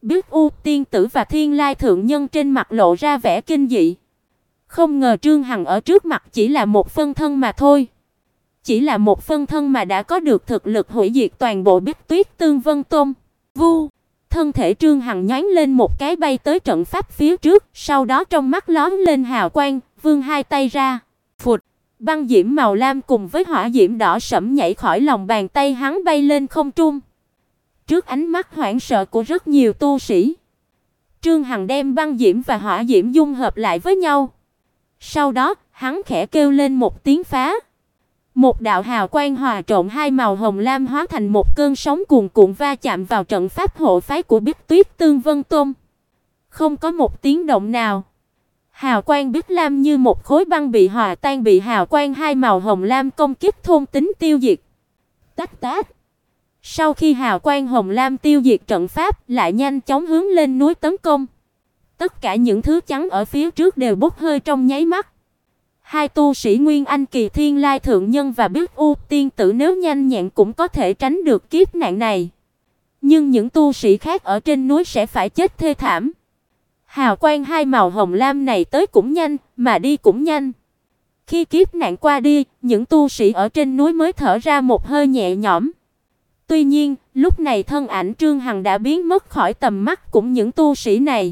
Biết U tiên tử và Thiên Lai thượng nhân trên mặt lộ ra vẻ kinh dị. Không ngờ Trương Hằng ở trước mặt chỉ là một phân thân mà thôi. Chỉ là một phân thân mà đã có được thực lực hủy diệt toàn bộ Bích Tuyết Tương Vân Tôn. Vu, thân thể Trương Hằng nhoáng lên một cái bay tới trận pháp phía trước, sau đó trong mắt lóe lên hào quang, vươn hai tay ra. Phụt, băng diễm màu lam cùng với hỏa diễm đỏ sẫm nhảy khỏi lòng bàn tay hắn bay lên không trung. Trước ánh mắt hoảng sợ của rất nhiều tu sĩ, Trương Hằng đem băng diễm và hỏa diễm dung hợp lại với nhau. Sau đó, hắn khẽ kêu lên một tiếng phá. Một đạo hào quang hòa trộn hai màu hồng lam hóa thành một cơn sóng cuồn cuộn va chạm vào trận pháp hộ phái của Bích Tuyết Tương Vân Tôn. Không có một tiếng động nào. Hào quang bích lam như một khối băng bị hòa tan, bị hào quang hai màu hồng lam công kích thôn tính tiêu diệt. Tách tách. Sau khi hào quang hồng lam tiêu diệt trận pháp, lại nhanh chóng hướng lên núi tấn công. Tất cả những thứ trắng ở phía trước đều bốc hơi trong nháy mắt. Hai tu sĩ Nguyên Anh kỳ Thiên Lai thượng nhân và Biết U tiên tử nếu nhanh nhẹn cũng có thể tránh được kiếp nạn này. Nhưng những tu sĩ khác ở trên núi sẽ phải chết thê thảm. Hào quang hai màu hồng lam này tới cũng nhanh, mà đi cũng nhanh. Khi kiếp nạn qua đi, những tu sĩ ở trên núi mới thở ra một hơi nhẹ nhõm. Tuy nhiên, lúc này thân ảnh Trương Hằng đã biến mất khỏi tầm mắt của những tu sĩ này.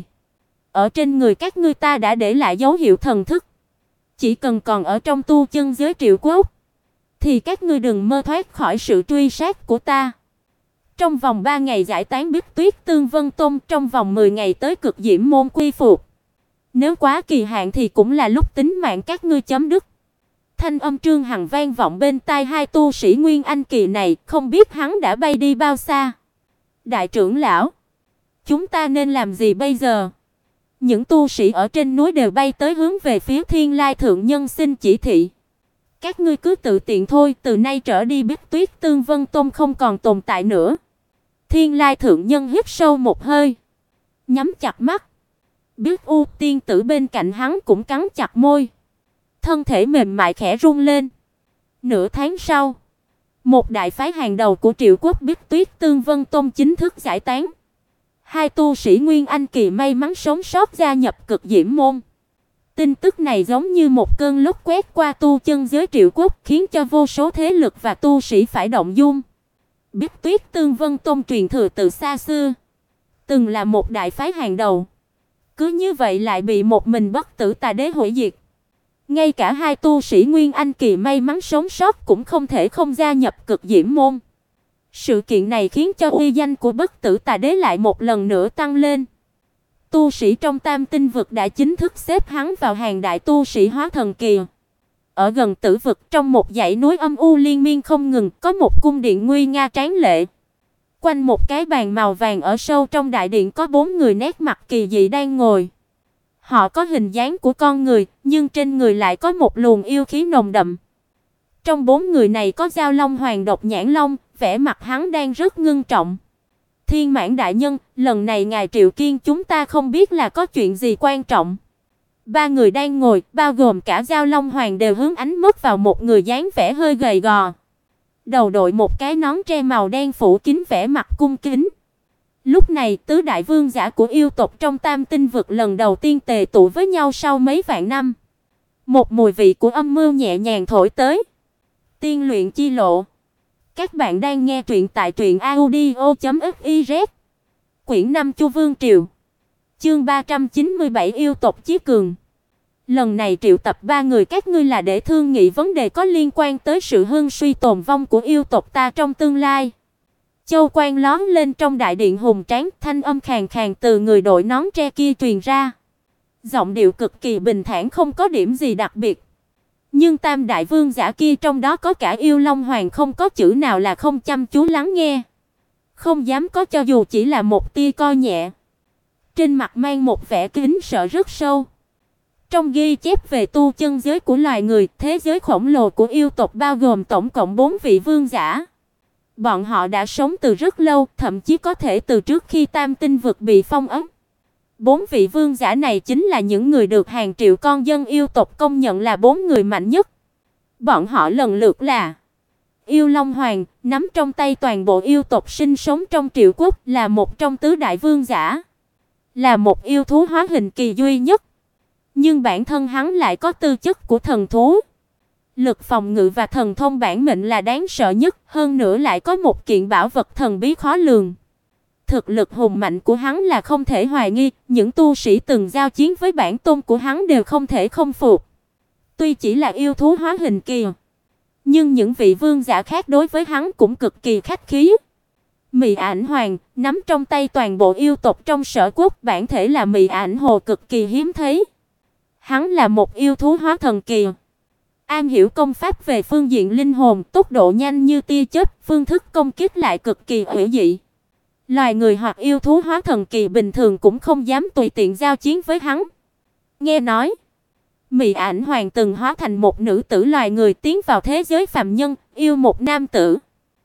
Ở trên người các ngươi ta đã để lại dấu hiệu thần thức. Chỉ cần còn ở trong tu chân giới Triệu Quốc, thì các ngươi đừng mơ thoát khỏi sự truy sát của ta. Trong vòng 3 ngày giải tán Bích Tuyết Tương Vân Tôn, trong vòng 10 ngày tới Cực Diễm môn quy phục. Nếu quá kỳ hạn thì cũng là lúc tính mạng các ngươi chấm dứt. Thanh âm Trương Hằng vang vọng bên tai hai tu sĩ Nguyên Anh kỳ này, không biết hắn đã bay đi bao xa. Đại trưởng lão, chúng ta nên làm gì bây giờ? Những tu sĩ ở trên núi đều bay tới hướng về phía Thiên Lai thượng nhân xin chỉ thị. Các ngươi cứ tự tiện thôi, từ nay trở đi Bích Tuyết Tương Vân Tôn không còn tồn tại nữa. Thiên Lai thượng nhân hít sâu một hơi, nhắm chặt mắt. Biết U tiên tử bên cạnh hắn cũng cắn chặt môi, thân thể mềm mại khẽ rung lên. Nửa tháng sau, một đại phái hàng đầu của Triệu Quốc Bích Tuyết Tương Vân Tôn chính thức giải tán. Hai tu sĩ Nguyên Anh kỳ may mắn sống sót gia nhập Cực Diễm môn. Tin tức này giống như một cơn lốc quét qua tu chân giới Triệu Quốc, khiến cho vô số thế lực và tu sĩ phải động dung. Bích Tuyết Tương Vân Tôn truyền thừa từ xa xưa, từng là một đại phái hàng đầu, cứ như vậy lại bị một mình Bất Tử Tà Đế hủy diệt. Ngay cả hai tu sĩ Nguyên Anh kỳ may mắn sống sót cũng không thể không gia nhập Cực Diễm môn. Sự kiện này khiến cho uy danh của Bất Tử Tà Đế lại một lần nữa tăng lên. Tu sĩ trong Tam Tinh vực đã chính thức xếp hắn vào hàng đại tu sĩ hóa thần kỳ. Ở gần Tử vực, trong một dãy núi âm u liên miên không ngừng, có một cung điện nguy nga tráng lệ. Quanh một cái bàn màu vàng ở sâu trong đại điện có 4 người nét mặt kỳ dị đang ngồi. Họ có hình dáng của con người, nhưng trên người lại có một luồng yêu khí nồng đậm. Trong 4 người này có Giao Long Hoàng Độc Nhãn Long, vẻ mặt hắn đang rất ngưng trọng. Thiên Mãn đại nhân, lần này ngài triệu kiên chúng ta không biết là có chuyện gì quan trọng. 3 người đang ngồi, bao gồm cả Giao Long Hoàng đều hướng ánh mắt vào một người dáng vẻ hơi gầy gò. Đầu đội một cái nón tre màu đen phủ kín, vẻ mặt cung kính. Lúc này, tứ đại vương giả của yêu tộc trong Tam Tinh vực lần đầu tiên tề tụ với nhau sau mấy vạn năm. Một mùi vị của âm mưu nhẹ nhàng thổi tới. Tiên luyện chi lộ. Các bạn đang nghe truyện tại truyệnaudio.fiz. Quyển 5 Chu Vương Triều. Chương 397 yêu tộc chí cường. Lần này triệu tập 3 người các ngươi là để thương nghị vấn đề có liên quan tới sự hưng suy tồn vong của yêu tộc ta trong tương lai. Châu quan lóe lên trong đại điện hùng tráng, thanh âm khàn khàn từ người đội nón tre kia truyền ra. Giọng điệu cực kỳ bình thản, không có điểm gì đặc biệt. Nhưng tam đại vương giả kia trong đó có cả Yêu Long Hoàng không có chữ nào là không chăm chú lắng nghe. Không dám có cho dù chỉ là một tia coi nhẹ. Trên mặt mang một vẻ kính sợ rất sâu. Trong ghi chép về tu chân giới của loài người, thế giới khổng lồ của yêu tộc bao gồm tổng cộng 4 vị vương giả. Bọn họ đã sống từ rất lâu, thậm chí có thể từ trước khi Tam Tinh vực bị phong ấn. 4 vị vương giả này chính là những người được hàng triệu con dân yêu tộc công nhận là 4 người mạnh nhất. Bọn họ lần lượt là Yêu Long Hoàng nắm trong tay toàn bộ yêu tộc sinh sống trong Triệu Quốc, là một trong tứ đại vương giả, là một yêu thú hóa hình kỳ duy nhất, nhưng bản thân hắn lại có tư chất của thần thú. Lực phòng ngự và thần thông bản mệnh là đáng sợ nhất, hơn nữa lại có một kiện bảo vật thần bí khó lường. Thực lực hùng mạnh của hắn là không thể hoài nghi, những tu sĩ từng giao chiến với bản tôn của hắn đều không thể không phục. Tuy chỉ là yêu thú hóa hình kỳ, nhưng những vị vương giả khác đối với hắn cũng cực kỳ khách khí. Mị Ảnh Hoàng nắm trong tay toàn bộ yêu tộc trong Sở Quốc, bản thể là Mị Ảnh Hồ cực kỳ hiếm thấy. Hắn là một yêu thú hóa thần kỳ, am hiểu công pháp về phương diện linh hồn, tốc độ nhanh như tia chớp, phương thức công kích lại cực kỳ hủy dị. Loài người hoặc yêu thú hóa thần kỳ bình thường cũng không dám tùy tiện giao chiến với hắn. Nghe nói, Mị Ảnh Hoàng từng hóa thành một nữ tử loài người tiến vào thế giới phàm nhân, yêu một nam tử,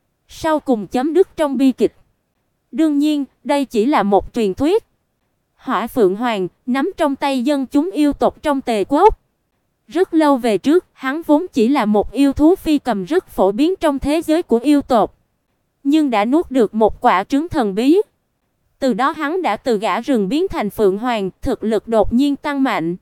sau cùng chấm dứt trong bi kịch. Đương nhiên, đây chỉ là một truyền thuyết. Hỏa Phượng Hoàng nắm trong tay dân chúng yêu tộc trong Tề Quốc. Rất lâu về trước, hắn vốn chỉ là một yêu thú phi cầm rất phổ biến trong thế giới của yêu tộc, nhưng đã nuốt được một quả trứng thần bí. Từ đó hắn đã từ gã rừng biến thành Phượng Hoàng, thực lực đột nhiên tăng mạnh.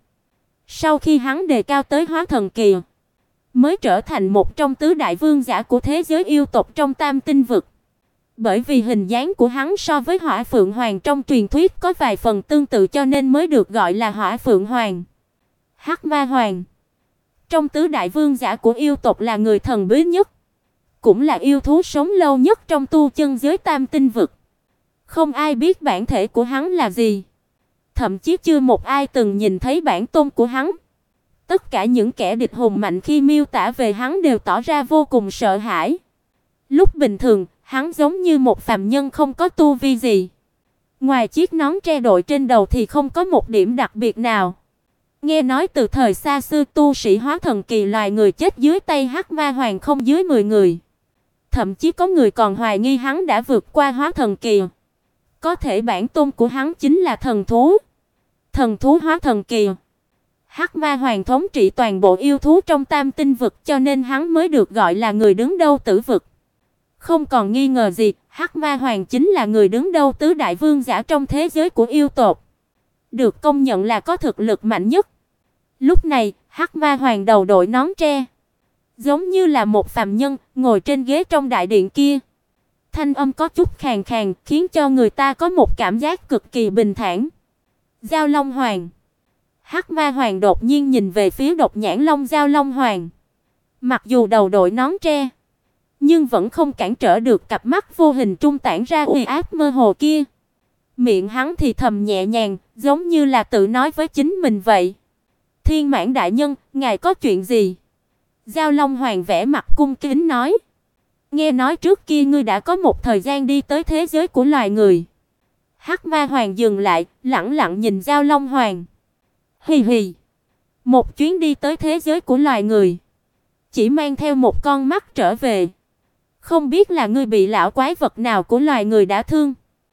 Sau khi hắn đề cao tới hóa thần kỳ, mới trở thành một trong tứ đại vương giả của thế giới yêu tộc trong Tam Tinh vực. Bởi vì hình dáng của hắn so với Hỏa Phượng Hoàng trong truyền thuyết có vài phần tương tự, cho nên mới được gọi là Hỏa Phượng Hoàng. Hắc Ma Hoàng trong tứ đại vương giả của yêu tộc là người thần bí nhất, cũng là yêu thú sống lâu nhất trong tu chân giới Tam Tinh vực. Không ai biết bản thể của hắn là gì, thậm chí chưa một ai từng nhìn thấy bản tôn của hắn. Tất cả những kẻ địch hùng mạnh khi miêu tả về hắn đều tỏ ra vô cùng sợ hãi. Lúc bình thường, hắn giống như một phàm nhân không có tu vi gì. Ngoài chiếc nón tre đội trên đầu thì không có một điểm đặc biệt nào. Nghe nói từ thời xa xưa, tu sĩ hóa thần kỳ loài người chết dưới tay Hắc Ma Hoàng không dưới 10 người. Thậm chí có người còn hoài nghi hắn đã vượt qua hóa thần kỳ. Có thể bản tôn của hắn chính là thần thú. Thần thú hóa thần kỳ. Hắc Ma Hoàng thống trị toàn bộ yêu thú trong Tam Tinh vực, cho nên hắn mới được gọi là người đứng đầu Tử vực. Không còn nghi ngờ gì, Hắc Ma Hoàng chính là người đứng đầu tứ đại vương giả trong thế giới của yêu tộc, được công nhận là có thực lực mạnh nhất. Lúc này, Hắc Ma Hoàng đầu đội nón tre, giống như là một phàm nhân, ngồi trên ghế trong đại điện kia. Thanh âm có chút khàn khàn, khiến cho người ta có một cảm giác cực kỳ bình thản. Giao Long Hoàng. Hắc Ma Hoàng đột nhiên nhìn về phía Độc Nhãn Long Giao Long Hoàng. Mặc dù đầu đội nón tre, nhưng vẫn không cản trở được cặp mắt vô hình trung tản ra uy áp mơ hồ kia. Miệng hắn thì thầm nhẹ nhàng, giống như là tự nói với chính mình vậy. Thiên Mãn đại nhân, ngài có chuyện gì? Giao Long Hoàng vẻ mặt cung kính nói. Nghe nói trước kia ngươi đã có một thời gian đi tới thế giới của loài người. Hắc Ma Hoàng dừng lại, lẳng lặng nhìn Giao Long Hoàng. Hì hì. Một chuyến đi tới thế giới của loài người, chỉ mang theo một con mắt trở về. Không biết là ngươi bị lão quái vật nào của loài người đã thương.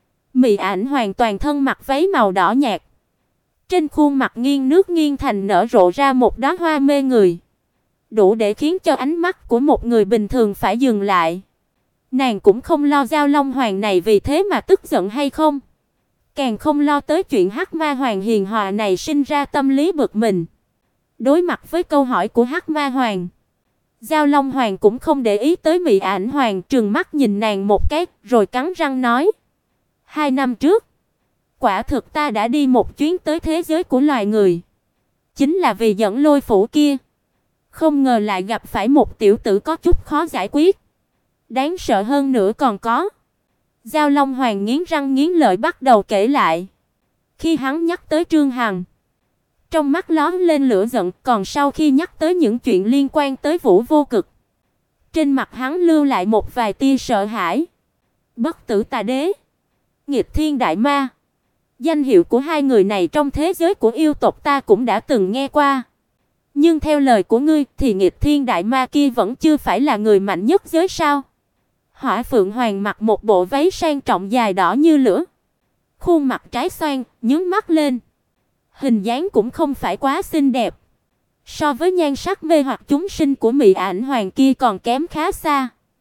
Mị Ảnh hoàn toàn thân mặc váy màu đỏ nhạt, trên khuôn mặt nghiêng nước nghiêng thành nở rộ ra một đóa hoa mê người, đủ để khiến cho ánh mắt của một người bình thường phải dừng lại. Nàng cũng không lo Giao Long Hoàng này vì thế mà tức giận hay không, càng không lo tới chuyện Hắc Ma Hoàng hiền hòa này sinh ra tâm lý bực mình. Đối mặt với câu hỏi của Hắc Ma Hoàng, Giao Long Hoàng cũng không để ý tới Mị Ảnh Hoàng, trừng mắt nhìn nàng một cái, rồi cắn răng nói: 2 năm trước, quả thực ta đã đi một chuyến tới thế giới của loài người, chính là vì dẫn Lôi phủ kia. Không ngờ lại gặp phải một tiểu tử có chút khó giải quyết. Đáng sợ hơn nữa còn có. Giao Long Hoàng nghiến răng nghiến lợi bắt đầu kể lại. Khi hắn nhắc tới Trương Hằng, trong mắt lóe lên lửa giận, còn sau khi nhắc tới những chuyện liên quan tới Vũ Vô Cực, trên mặt hắn lưu lại một vài tia sợ hãi. Bất Tử Tà Đế, Nghịch Thiên Đại Ma, danh hiệu của hai người này trong thế giới của yêu tộc ta cũng đã từng nghe qua. Nhưng theo lời của ngươi thì Nghịch Thiên Đại Ma kia vẫn chưa phải là người mạnh nhất giới sao? Hỏa Phượng Hoàng mặc một bộ váy sang trọng dài đỏ như lửa, khuôn mặt trái xoan, nhướng mắt lên. Hình dáng cũng không phải quá xinh đẹp, so với nhan sắc mê hoặc chúng sinh của Mị Ảnh Hoàng kia còn kém khá xa.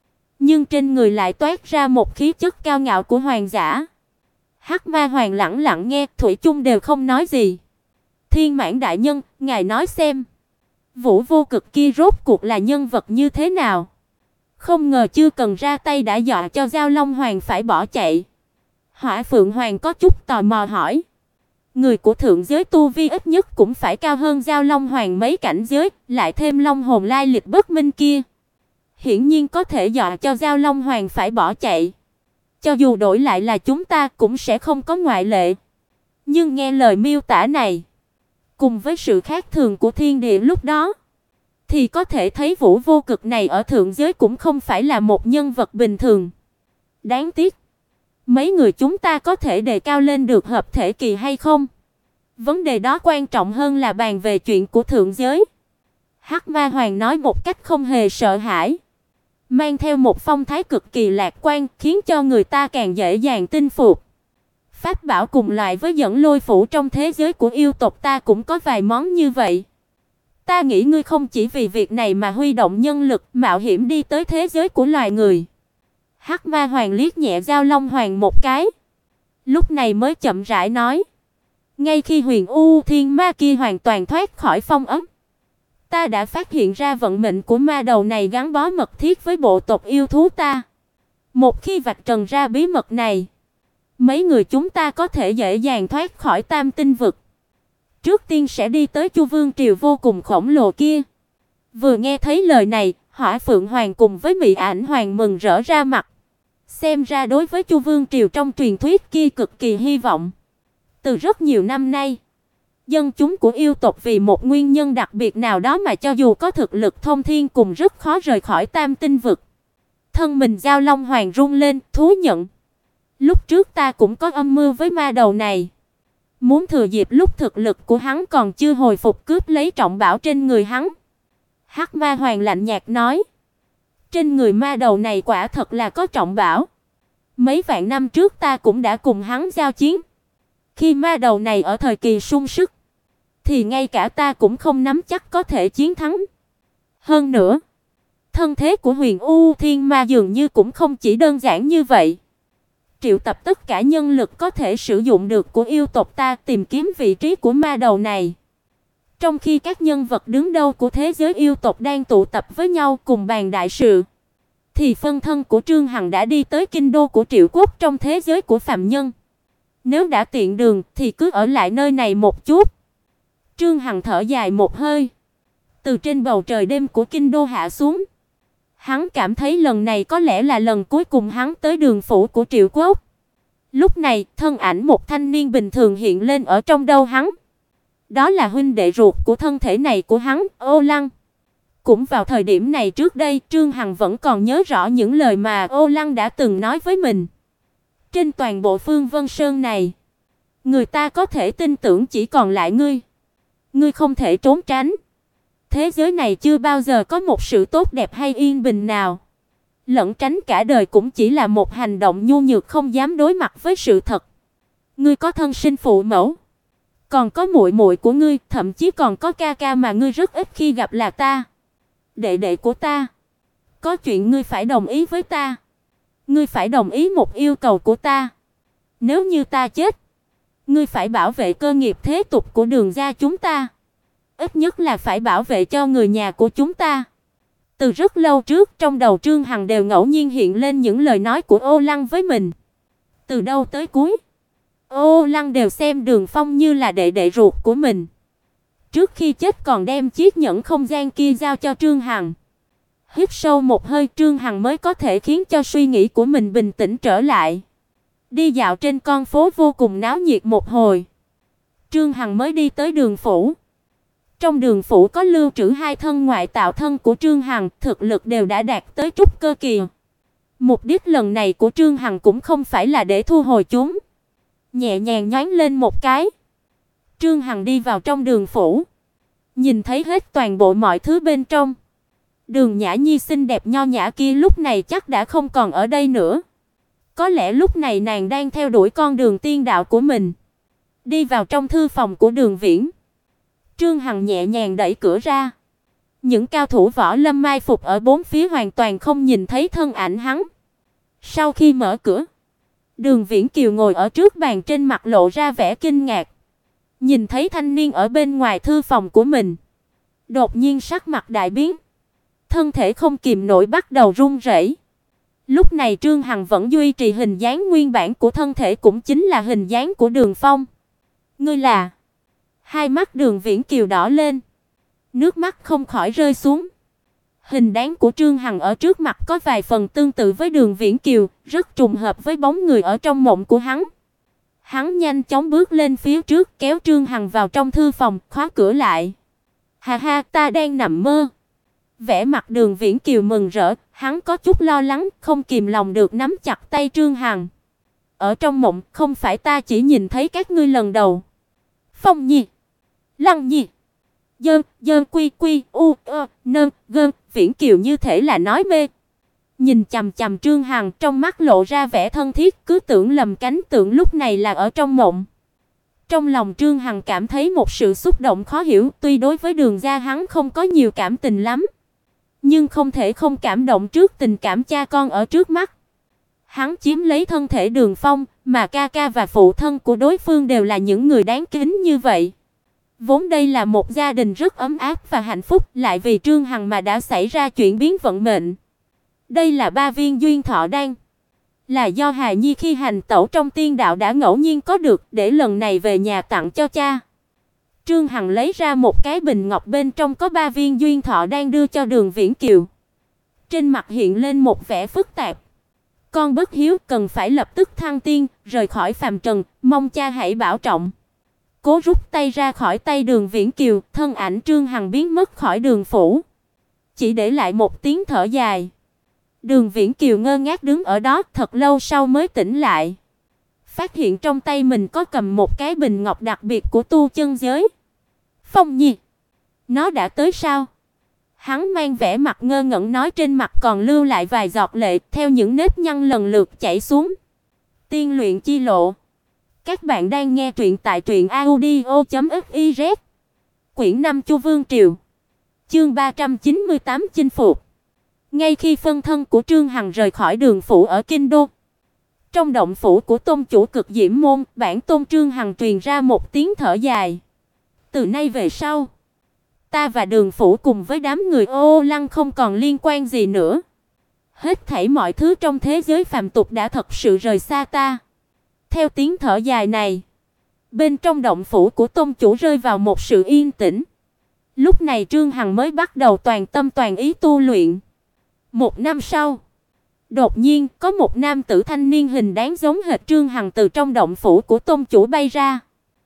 nhưng trên người lại toát ra một khí chất cao ngạo của hoàng giả. Hắc Ma Hoàng lẳng lặng nghe, thủy chung đều không nói gì. Thiên Mãn đại nhân, ngài nói xem, Vũ Vô Cực kia rốt cuộc là nhân vật như thế nào? Không ngờ chưa cần ra tay đã dọa cho Giao Long Hoàng phải bỏ chạy. Hỏa Phượng Hoàng có chút tò mò hỏi. Người của thượng giới tu vi ít nhất cũng phải cao hơn Giao Long Hoàng mấy cảnh giới, lại thêm Long hồn lai lịch bất minh kia. Hiển nhiên có thể dọa cho Giao Long Hoàng phải bỏ chạy. Cho dù đổi lại là chúng ta cũng sẽ không có ngoại lệ. Nhưng nghe lời miêu tả này, cùng với sự khác thường của thiên địa lúc đó, thì có thể thấy Vũ Vô Cực này ở thượng giới cũng không phải là một nhân vật bình thường. Đáng tiếc, mấy người chúng ta có thể đề cao lên được hợp thể kỳ hay không? Vấn đề đó quan trọng hơn là bàn về chuyện của thượng giới. Hắc Ma Hoàng nói một cách không hề sợ hãi, mang theo một phong thái cực kỳ lạc quan, khiến cho người ta càng dễ dàng tin phục. Pháp bảo cùng loại với dẫn lôi phủ trong thế giới của yêu tộc ta cũng có vài món như vậy. Ta nghĩ ngươi không chỉ vì việc này mà huy động nhân lực mạo hiểm đi tới thế giới của loài người. Hắc Ma Hoàng liếc nhẹ Giao Long Hoàng một cái, lúc này mới chậm rãi nói: ngay khi Huyền U Thiên Ma kia hoàn toàn thoát khỏi phong ấn, ta đã phát hiện ra vận mệnh của ma đầu này gắn bó mật thiết với bộ tộc yêu thú ta. Một khi vạch trần ra bí mật này, mấy người chúng ta có thể dễ dàng thoát khỏi Tam Tinh vực. Trước tiên sẽ đi tới Chu Vương triều vô cùng khổng lồ kia. Vừa nghe thấy lời này, Hỏa Phượng Hoàng cùng với Mị Ảnh Hoàng mừng rỡ ra mặt. Xem ra đối với Chu Vương triều trong truyền thuyết kia cực kỳ hy vọng. Từ rất nhiều năm nay, dân chúng của yêu tộc vì một nguyên nhân đặc biệt nào đó mà cho dù có thực lực thông thiên cùng rất khó rời khỏi Tam Tinh vực. Thân mình Giao Long Hoàng rung lên, thú nhận: lúc trước ta cũng có âm mưu với ma đầu này, muốn thừa dịp lúc thực lực của hắn còn chưa hồi phục cướp lấy trọng bảo trên người hắn. Hắc Ma Hoàng lạnh nhạt nói: trên người ma đầu này quả thật là có trọng bảo. Mấy vạn năm trước ta cũng đã cùng hắn giao chiến. Khi ma đầu này ở thời kỳ sung sức, thì ngay cả ta cũng không nắm chắc có thể chiến thắng. Hơn nữa, thân thế của Huyền U Thiên Ma dường như cũng không chỉ đơn giản như vậy. Triệu tập tất cả nhân lực có thể sử dụng được của yêu tộc ta tìm kiếm vị trí của ma đầu này. Trong khi các nhân vật đứng đầu của thế giới yêu tộc đang tụ tập với nhau cùng bàn đại sự, thì phân thân của Trương Hằng đã đi tới kinh đô của Triệu Quốc trong thế giới của phàm nhân. Nếu đã tiện đường thì cứ ở lại nơi này một chút. Trương Hằng thở dài một hơi, từ trên bầu trời đêm của kinh đô hạ xuống. Hắn cảm thấy lần này có lẽ là lần cuối cùng hắn tới đường phủ của Triệu Quốc. Lúc này, thân ảnh một thanh niên bình thường hiện lên ở trong đầu hắn. Đó là huynh đệ ruột của thân thể này của hắn, Ô Lăng. Cũng vào thời điểm này trước đây, Trương Hằng vẫn còn nhớ rõ những lời mà Ô Lăng đã từng nói với mình. Trên toàn bộ Phương Vân Sơn này, người ta có thể tin tưởng chỉ còn lại ngươi. Ngươi không thể trốn tránh. Thế giới này chưa bao giờ có một sự tốt đẹp hay yên bình nào. Lẩn tránh cả đời cũng chỉ là một hành động nhu nhược không dám đối mặt với sự thật. Ngươi có thân sinh phụ mẫu, còn có muội muội của ngươi, thậm chí còn có ca ca mà ngươi rất ít khi gặp là ta, đệ đệ của ta. Có chuyện ngươi phải đồng ý với ta. Ngươi phải đồng ý một yêu cầu của ta. Nếu như ta chết, ngươi phải bảo vệ cơ nghiệp thế tục của Đường gia chúng ta. Ít nhất là phải bảo vệ cho người nhà của chúng ta. Từ rất lâu trước, trong đầu Trương Hằng đều ngẫu nhiên hiện lên những lời nói của Ô Lăng với mình. Từ đầu tới cuối, Ô Lăng đều xem Đường Phong như là đệ đệ ruột của mình. Trước khi chết còn đem chiếc nhẫn không gian kia giao cho Trương Hằng. Hít sâu một hơi, Trương Hằng mới có thể khiến cho suy nghĩ của mình bình tĩnh trở lại. Đi dạo trên con phố vô cùng náo nhiệt một hồi, Trương Hằng mới đi tới đường phủ. Trong đường phủ có lưu trữ hai thân ngoại tạo thân của Trương Hằng, thực lực đều đã đạt tới trúc cơ kỳ. Mục đích lần này của Trương Hằng cũng không phải là để thu hồi chúng. Nhẹ nhàng nhoáng lên một cái, Trương Hằng đi vào trong đường phủ, nhìn thấy hết toàn bộ mọi thứ bên trong. Đường Nhã Nhi xinh đẹp nho nhã kia lúc này chắc đã không còn ở đây nữa. Có lẽ lúc này nàng đang theo đuổi con đường tiên đạo của mình. Đi vào trong thư phòng của Đường Viễn, Trương Hằng nhẹ nhàng đẩy cửa ra, Những cao thủ võ lâm mai phục ở bốn phía hoàn toàn không nhìn thấy thân ảnh hắn. Sau khi mở cửa, Đường Viễn Kiều ngồi ở trước bàn, trên mặt lộ ra vẻ kinh ngạc. Nhìn thấy thanh niên ở bên ngoài thư phòng của mình, đột nhiên sắc mặt đại biến, thân thể không kìm nổi bắt đầu run rẩy. Lúc này Trương Hằng vẫn duy trì hình dáng nguyên bản của thân thể, cũng chính là hình dáng của Đường Phong. Ngươi là? Hai mắt Đường Viễn Kiều đỏ lên, nước mắt không khỏi rơi xuống. Hình dáng của Trương Hằng ở trước mặt có vài phần tương tự với Đường Viễn Kiều, rất trùng hợp với bóng người ở trong mộng của hắn. Hắn nhanh chóng bước lên phía trước, kéo Trương Hằng vào trong thư phòng, khóa cửa lại. Ha ha, ta đang nằm mơ. Vẻ mặt Đường Viễn Kiều mừng rỡ, hắn có chút lo lắng, không kìm lòng được nắm chặt tay Trương Hằng. Ở trong mộng, không phải ta chỉ nhìn thấy các ngươi lần đầu. Phong Nhi, Lăng Nhi, Dơn, Dơn quy quy, u, nơn, gơn, Viễn Kiều như thể là nói mê. Nhìn chằm chằm Trương Hằng, trong mắt lộ ra vẻ thân thiết, cứ tưởng lầm cánh tượng lúc này là ở trong mộng. Trong lòng Trương Hằng cảm thấy một sự xúc động khó hiểu, tuy đối với Đường gia hắn không có nhiều cảm tình lắm, nhưng không thể không cảm động trước tình cảm cha con ở trước mắt. Hắn chiếm lấy thân thể Đường Phong, mà ca ca và phụ thân của đối phương đều là những người đáng kính như vậy. Vốn đây là một gia đình rất ấm áp và hạnh phúc, lại vì Trương Hằng mà đã xảy ra chuyển biến vận mệnh. Đây là 3 viên duyên thọ đan, là do Hà Nhi khi hành tẩu trong tiên đạo đã ngẫu nhiên có được, để lần này về nhà tặng cho cha. Trương Hằng lấy ra một cái bình ngọc, bên trong có 3 viên duyên thọ đan đưa cho Đường Viễn Kiều. Trên mặt hiện lên một vẻ phức tạp. Con bất hiếu, cần phải lập tức thăng tiên, rời khỏi phàm trần, mong cha hãy bảo trọng. Cố rút tay ra khỏi tay Đường Viễn Kiều, thân ảnh Trương Hằng biến mất khỏi Đường phủ, chỉ để lại một tiếng thở dài. Đường Viễn Kiều ngơ ngác đứng ở đó, thật lâu sau mới tỉnh lại. Phát hiện trong tay mình có cầm một cái bình ngọc đặc biệt của tu chân giới. Phong Nhi, nó đã tới sao? Hắn mang vẻ mặt ngơ ngẩn nói, trên mặt còn lưu lại vài giọt lệ, theo những nếp nhăn lần lượt chảy xuống. Tiên luyện chi lộ. Các bạn đang nghe truyện tại truyệnaudio.fiz. Quyển 5 Chu Vương Triều. Chương 398 chinh phục. Ngay khi phân thân của Trương Hằng rời khỏi Đường phủ ở kinh đô, trong động phủ của tôn chủ Cực Diễm môn, bản tôn Trương Hằng truyền ra một tiếng thở dài. Từ nay về sau, ta và Đường phủ cùng với đám người Ô Lăng không còn liên quan gì nữa. Hết thảy mọi thứ trong thế giới phàm tục đã thật sự rời xa ta. Theo tiếng thở dài này, bên trong động phủ của tôn chủ rơi vào một sự yên tĩnh. Lúc này Trương Hằng mới bắt đầu toàn tâm toàn ý tu luyện. 1 năm sau, đột nhiên có một nam tử thanh niên hình dáng giống hệt Trương Hằng từ trong động phủ của tôn chủ bay ra.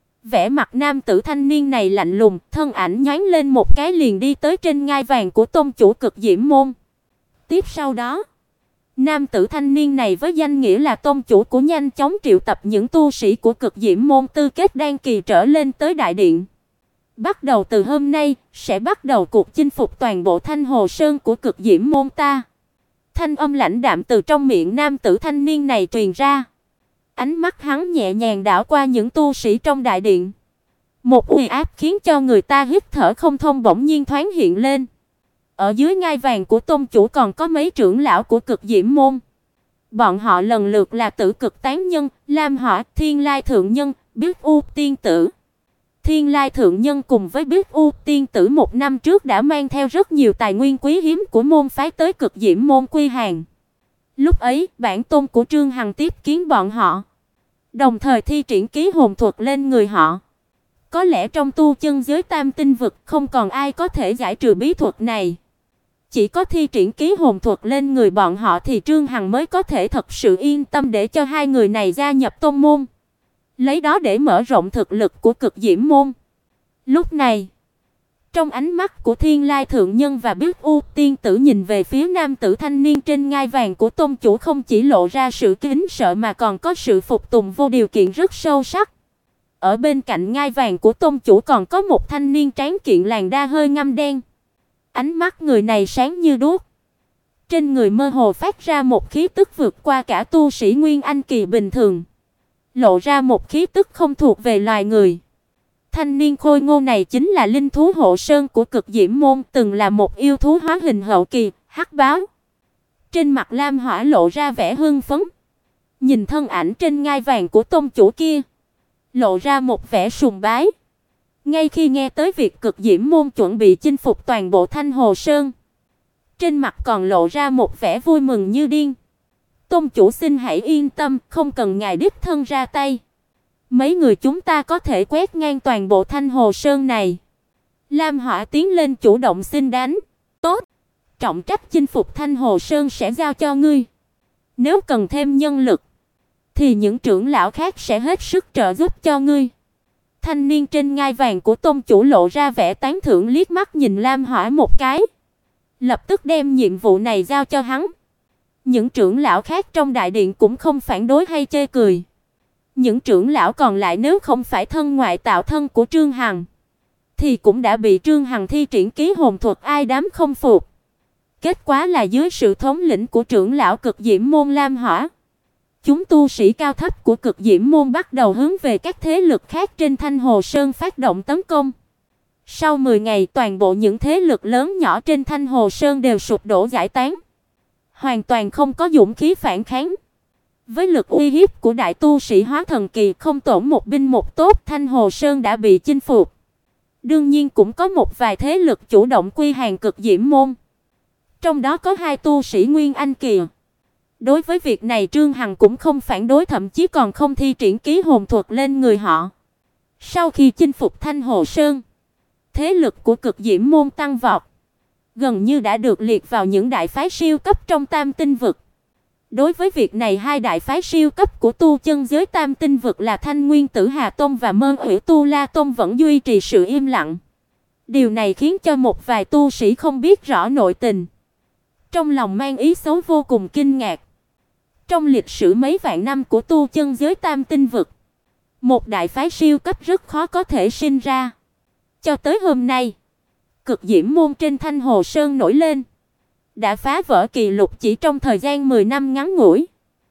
Vẻ mặt nam tử thanh niên này lạnh lùng, thân ảnh nhoáng lên một cái liền đi tới trên ngai vàng của tôn chủ Cực Diễm môn. Tiếp sau đó, nam tử thanh niên này với danh nghĩa là tôn chủ của nhanh chóng triệu tập những tu sĩ của Cực Diễm môn tư kết đan kỳ trở lên tới đại điện. Bắt đầu từ hôm nay, sẽ bắt đầu cuộc chinh phục toàn bộ Thanh Hồ Sơn của Cực Diễm môn ta. Thanh âm lãnh đạm từ trong miệng nam tử thanh niên này truyền ra. Ánh mắt hắn nhẹ nhàng đảo qua những tu sĩ trong đại điện. Một uy áp khiến cho người ta hít thở không thông bỗng nhiên thoáng hiện lên. Ở dưới ngai vàng của tôn chủ còn có mấy trưởng lão của Cực Diễm môn. Bọn họ lần lượt là Tử Cực Tán Nhân, Lam Hỏa, Thiên Lai Thượng Nhân, Biết U Tiên Tử. Thiên Lai Thượng Nhân cùng với Biết U Tiên Tử 1 năm trước đã mang theo rất nhiều tài nguyên quý hiếm của môn phái tới Cực Diễm môn quy hàng. Lúc ấy, bản tôn của Trương Hằng tiếp kiến bọn họ, đồng thời thi triển ký hồn thuật lên người họ. Có lẽ trong tu chân giới tam tinh vực không còn ai có thể giải trừ bí thuật này. Chỉ có thi triển ký hồn thuật lên người bọn họ thì Trương Hằng mới có thể thật sự yên tâm để cho hai người này gia nhập tôn môn, lấy đó để mở rộng thực lực của Cực Diễm môn. Lúc này, trong ánh mắt của Thiên Lai Thượng Nhân và Biết U Tiên Tử nhìn về phía nam tử thanh niên trên ngai vàng của tôn chủ không chỉ lộ ra sự kính sợ mà còn có sự phục tùng vô điều kiện rất sâu sắc. Ở bên cạnh ngai vàng của tôn chủ còn có một thanh niên tráng kiện làn da hơi ngăm đen. Ánh mắt người này sáng như đuốc. Trên người mơ hồ phát ra một khí tức vượt qua cả tu sĩ Nguyên Anh kỳ bình thường, lộ ra một khí tức không thuộc về loài người. thanh niên khôi ngô này chính là linh thú hộ sơn của Cực Diễm môn, từng là một yêu thú hóa hình hậu kỳ, hắc báo. Trên mặt Lam Hỏa lộ ra vẻ hưng phấn, nhìn thân ảnh trên ngai vàng của tông chủ kia, lộ ra một vẻ sùng bái. Ngay khi nghe tới việc Cực Diễm môn chuẩn bị chinh phục toàn bộ Thanh Hồ Sơn, trên mặt còn lộ ra một vẻ vui mừng như điên. Tông chủ xin hãy yên tâm, không cần ngài đích thân ra tay. Mấy người chúng ta có thể quét ngang toàn bộ Thanh Hồ Sơn này. Lam Hỏa tiến lên chủ động xin đánh. Tốt, trọng trách chinh phục Thanh Hồ Sơn sẽ giao cho ngươi. Nếu cần thêm nhân lực, thì những trưởng lão khác sẽ hết sức trợ giúp cho ngươi. Thanh niên trên ngai vàng của tông chủ lộ ra vẻ tán thưởng, liếc mắt nhìn Lam Hỏa một cái, lập tức đem nhiệm vụ này giao cho hắn. Những trưởng lão khác trong đại điện cũng không phản đối hay chê cười. Những trưởng lão còn lại nếu không phải thân ngoại tạo thân của Trương Hằng, thì cũng đã bị Trương Hằng thi triển ký hồn thuật ai đám không phục. Kết quả là dưới sự thống lĩnh của trưởng lão Cực Diễm môn Lam Hỏa, chúng tu sĩ cao thấp của Cực Diễm môn bắt đầu hướng về các thế lực khác trên Thanh Hồ Sơn phát động tấn công. Sau 10 ngày, toàn bộ những thế lực lớn nhỏ trên Thanh Hồ Sơn đều sụp đổ giải tán, hoàn toàn không có dũng khí phản kháng. Với lực uy hiếp của đại tu sĩ hóa thần kỳ, không tổn một binh một tốt, Thanh Hồ Sơn đã bị chinh phục. Đương nhiên cũng có một vài thế lực chủ động quy hàng Cực Diễm môn, trong đó có 2 tu sĩ Nguyên Anh kỳ. Đối với việc này Trương Hằng cũng không phản đối, thậm chí còn không thi triển ký hồn thuật lên người họ. Sau khi chinh phục Thanh Hồ Sơn, thế lực của Cực Diễm môn tăng vọt, gần như đã được liệt vào những đại phái siêu cấp trong Tam Tinh vực. Đối với việc này, 2 đại phái siêu cấp của tu chân giới Tam Tinh vực là Thanh Nguyên Tử Hà Tông và Mơ Hủy Tu La Tông vẫn duy trì sự im lặng. Điều này khiến cho một vài tu sĩ không biết rõ nội tình, trong lòng mang ý xấu vô cùng kinh ngạc. Trong lịch sử mấy vạn năm của tu chân giới Tam Tinh vực, một đại phái siêu cấp rất khó có thể sinh ra. Cho tới hôm nay, Cực Diễm môn trên Thanh Hồ Sơn nổi lên, đã phá vỡ kỷ lục chỉ trong thời gian 10 năm ngắn ngủi.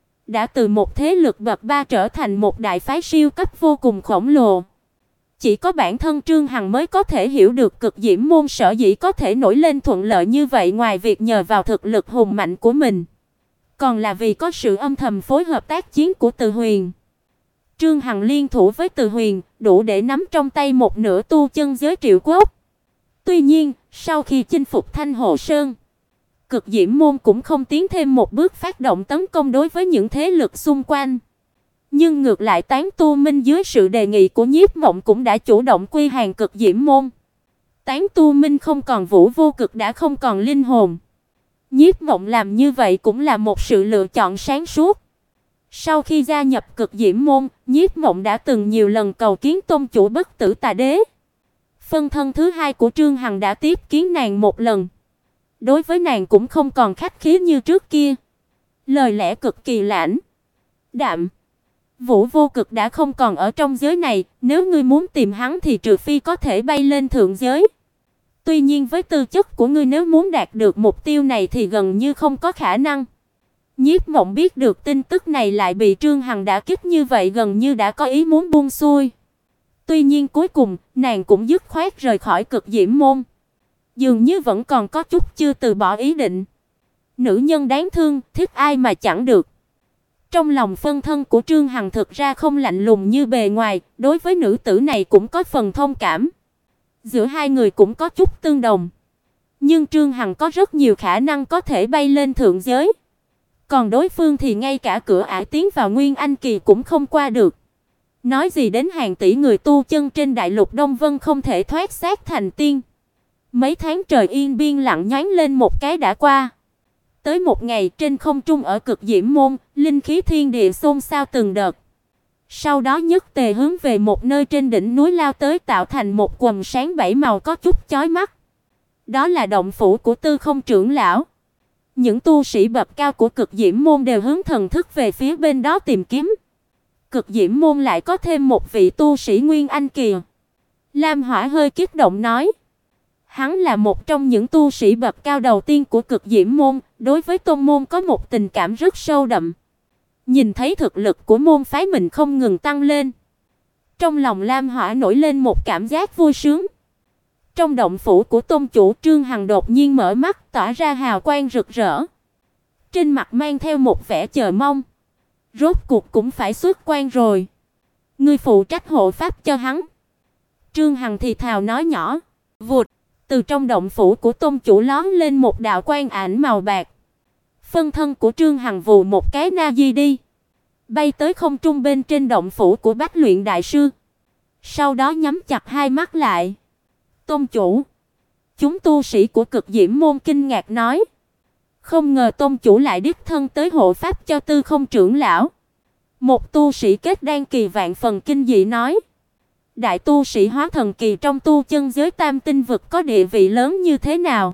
Đã từ một thế lực bậc 3 trở thành một đại phái siêu cấp vô cùng khổng lồ. Chỉ có bản thân Trương Hằng mới có thể hiểu được Cực Diễm môn sở dĩ có thể nổi lên thuận lợi như vậy, ngoài việc nhờ vào thực lực hùng mạnh của mình, còn là vì có sự âm thầm phối hợp tác chiến của Từ Huyền. Trương Hằng liên thủ với Từ Huyền, đủ để nắm trong tay một nửa tu chân giới Triệu Quốc. Tuy nhiên, sau khi chinh phục Thanh Hồ Sơn, Cực Diễm môn cũng không tiến thêm một bước phát động tấn công đối với những thế lực xung quanh. Nhưng ngược lại Tán Tu Minh dưới sự đề nghị của Nhiếp Mộng cũng đã chủ động quy hàng Cực Diễm môn. Tán Tu Minh không còn vũ vô cực, đã không còn linh hồn. Nhiếp Mộng làm như vậy cũng là một sự lựa chọn sáng suốt. Sau khi gia nhập Cực Diễm môn, Nhiếp Mộng đã từng nhiều lần cầu kiến tôn chủ Bất Tử Tà Đế. Phân thân thứ 2 của Trương Hằng đã tiếp kiến nàng một lần. Đối với nàng cũng không còn khách khí như trước kia, lời lẽ cực kỳ lãnh đạm. Vũ vô cực đã không còn ở trong giới này, nếu ngươi muốn tìm hắn thì trừ phi có thể bay lên thượng giới. Tuy nhiên với tư chất của ngươi, nếu muốn đạt được mục tiêu này thì gần như không có khả năng. Nhiếp Mộng biết được tin tức này lại bị Trương Hằng đả kích như vậy, gần như đã có ý muốn buông xuôi. Tuy nhiên cuối cùng, nàng cũng dứt khoát rời khỏi Cực Diễm môn. Dường như vẫn còn có chút chưa từ bỏ ý định. Nữ nhân đáng thương, thích ai mà chẳng được. Trong lòng phân thân của Trương Hằng thực ra không lạnh lùng như bề ngoài, đối với nữ tử này cũng có phần thông cảm. Giữa hai người cũng có chút tương đồng. Nhưng Trương Hằng có rất nhiều khả năng có thể bay lên thượng giới. Còn đối phương thì ngay cả cửa ải tiến vào Nguyên Anh kỳ cũng không qua được. Nói gì đến hàng tỷ người tu chân trên đại lục Đông Vân không thể thoát xác thành tiên. Mấy tháng trời yên biên lặng nhoáng lên một cái đã qua. Tới một ngày, trên không trung ở Cực Diễm môn, linh khí thiên địa xôn xao từng đợt. Sau đó nhất tề hướng về một nơi trên đỉnh núi lao tới, tạo thành một quầng sáng 7 màu có chút chói mắt. Đó là động phủ của Tư Không trưởng lão. Những tu sĩ bậc cao của Cực Diễm môn đều hướng thần thức về phía bên đó tìm kiếm. Cực Diễm môn lại có thêm một vị tu sĩ Nguyên Anh kỳ. Lam Hỏa hơi kích động nói. Hắn là một trong những tu sĩ bậc cao đầu tiên của Cực Diễm môn, đối với tôn môn có một tình cảm rất sâu đậm. Nhìn thấy thực lực của môn phái mình không ngừng tăng lên, Trong lòng Lam Hỏa nổi lên một cảm giác vui sướng. Trong động phủ của tôn chủ, Trương Hằng đột nhiên mở mắt, tỏa ra hào quang rực rỡ. Trên mặt mang theo một vẻ chờ mong. Rốt cuộc cũng phải xuất quan rồi. Ngươi phụ trách hộ pháp cho hắn. Trương Hằng thì thào nói nhỏ. Vụt, từ trong động phủ của tôn chủ lóe lên một đạo quang ảnh màu bạc. Phân thân của Trương Hằng vù một cái na di đi, bay tới không trung bên trên động phủ của Bách Luyện đại sư. Sau đó nhắm chặt hai mắt lại. Tôn chủ, chúng tu sĩ của Cực Diễm môn kinh ngạc nói. Không ngờ tôn chủ lại đích thân tới hộ pháp cho Tư Không trưởng lão. Một tu sĩ kết đan kỳ vạn phần kinh dị nói. Đại tu sĩ hóa thần kỳ trong tu chân giới tam tinh vực có địa vị lớn như thế nào?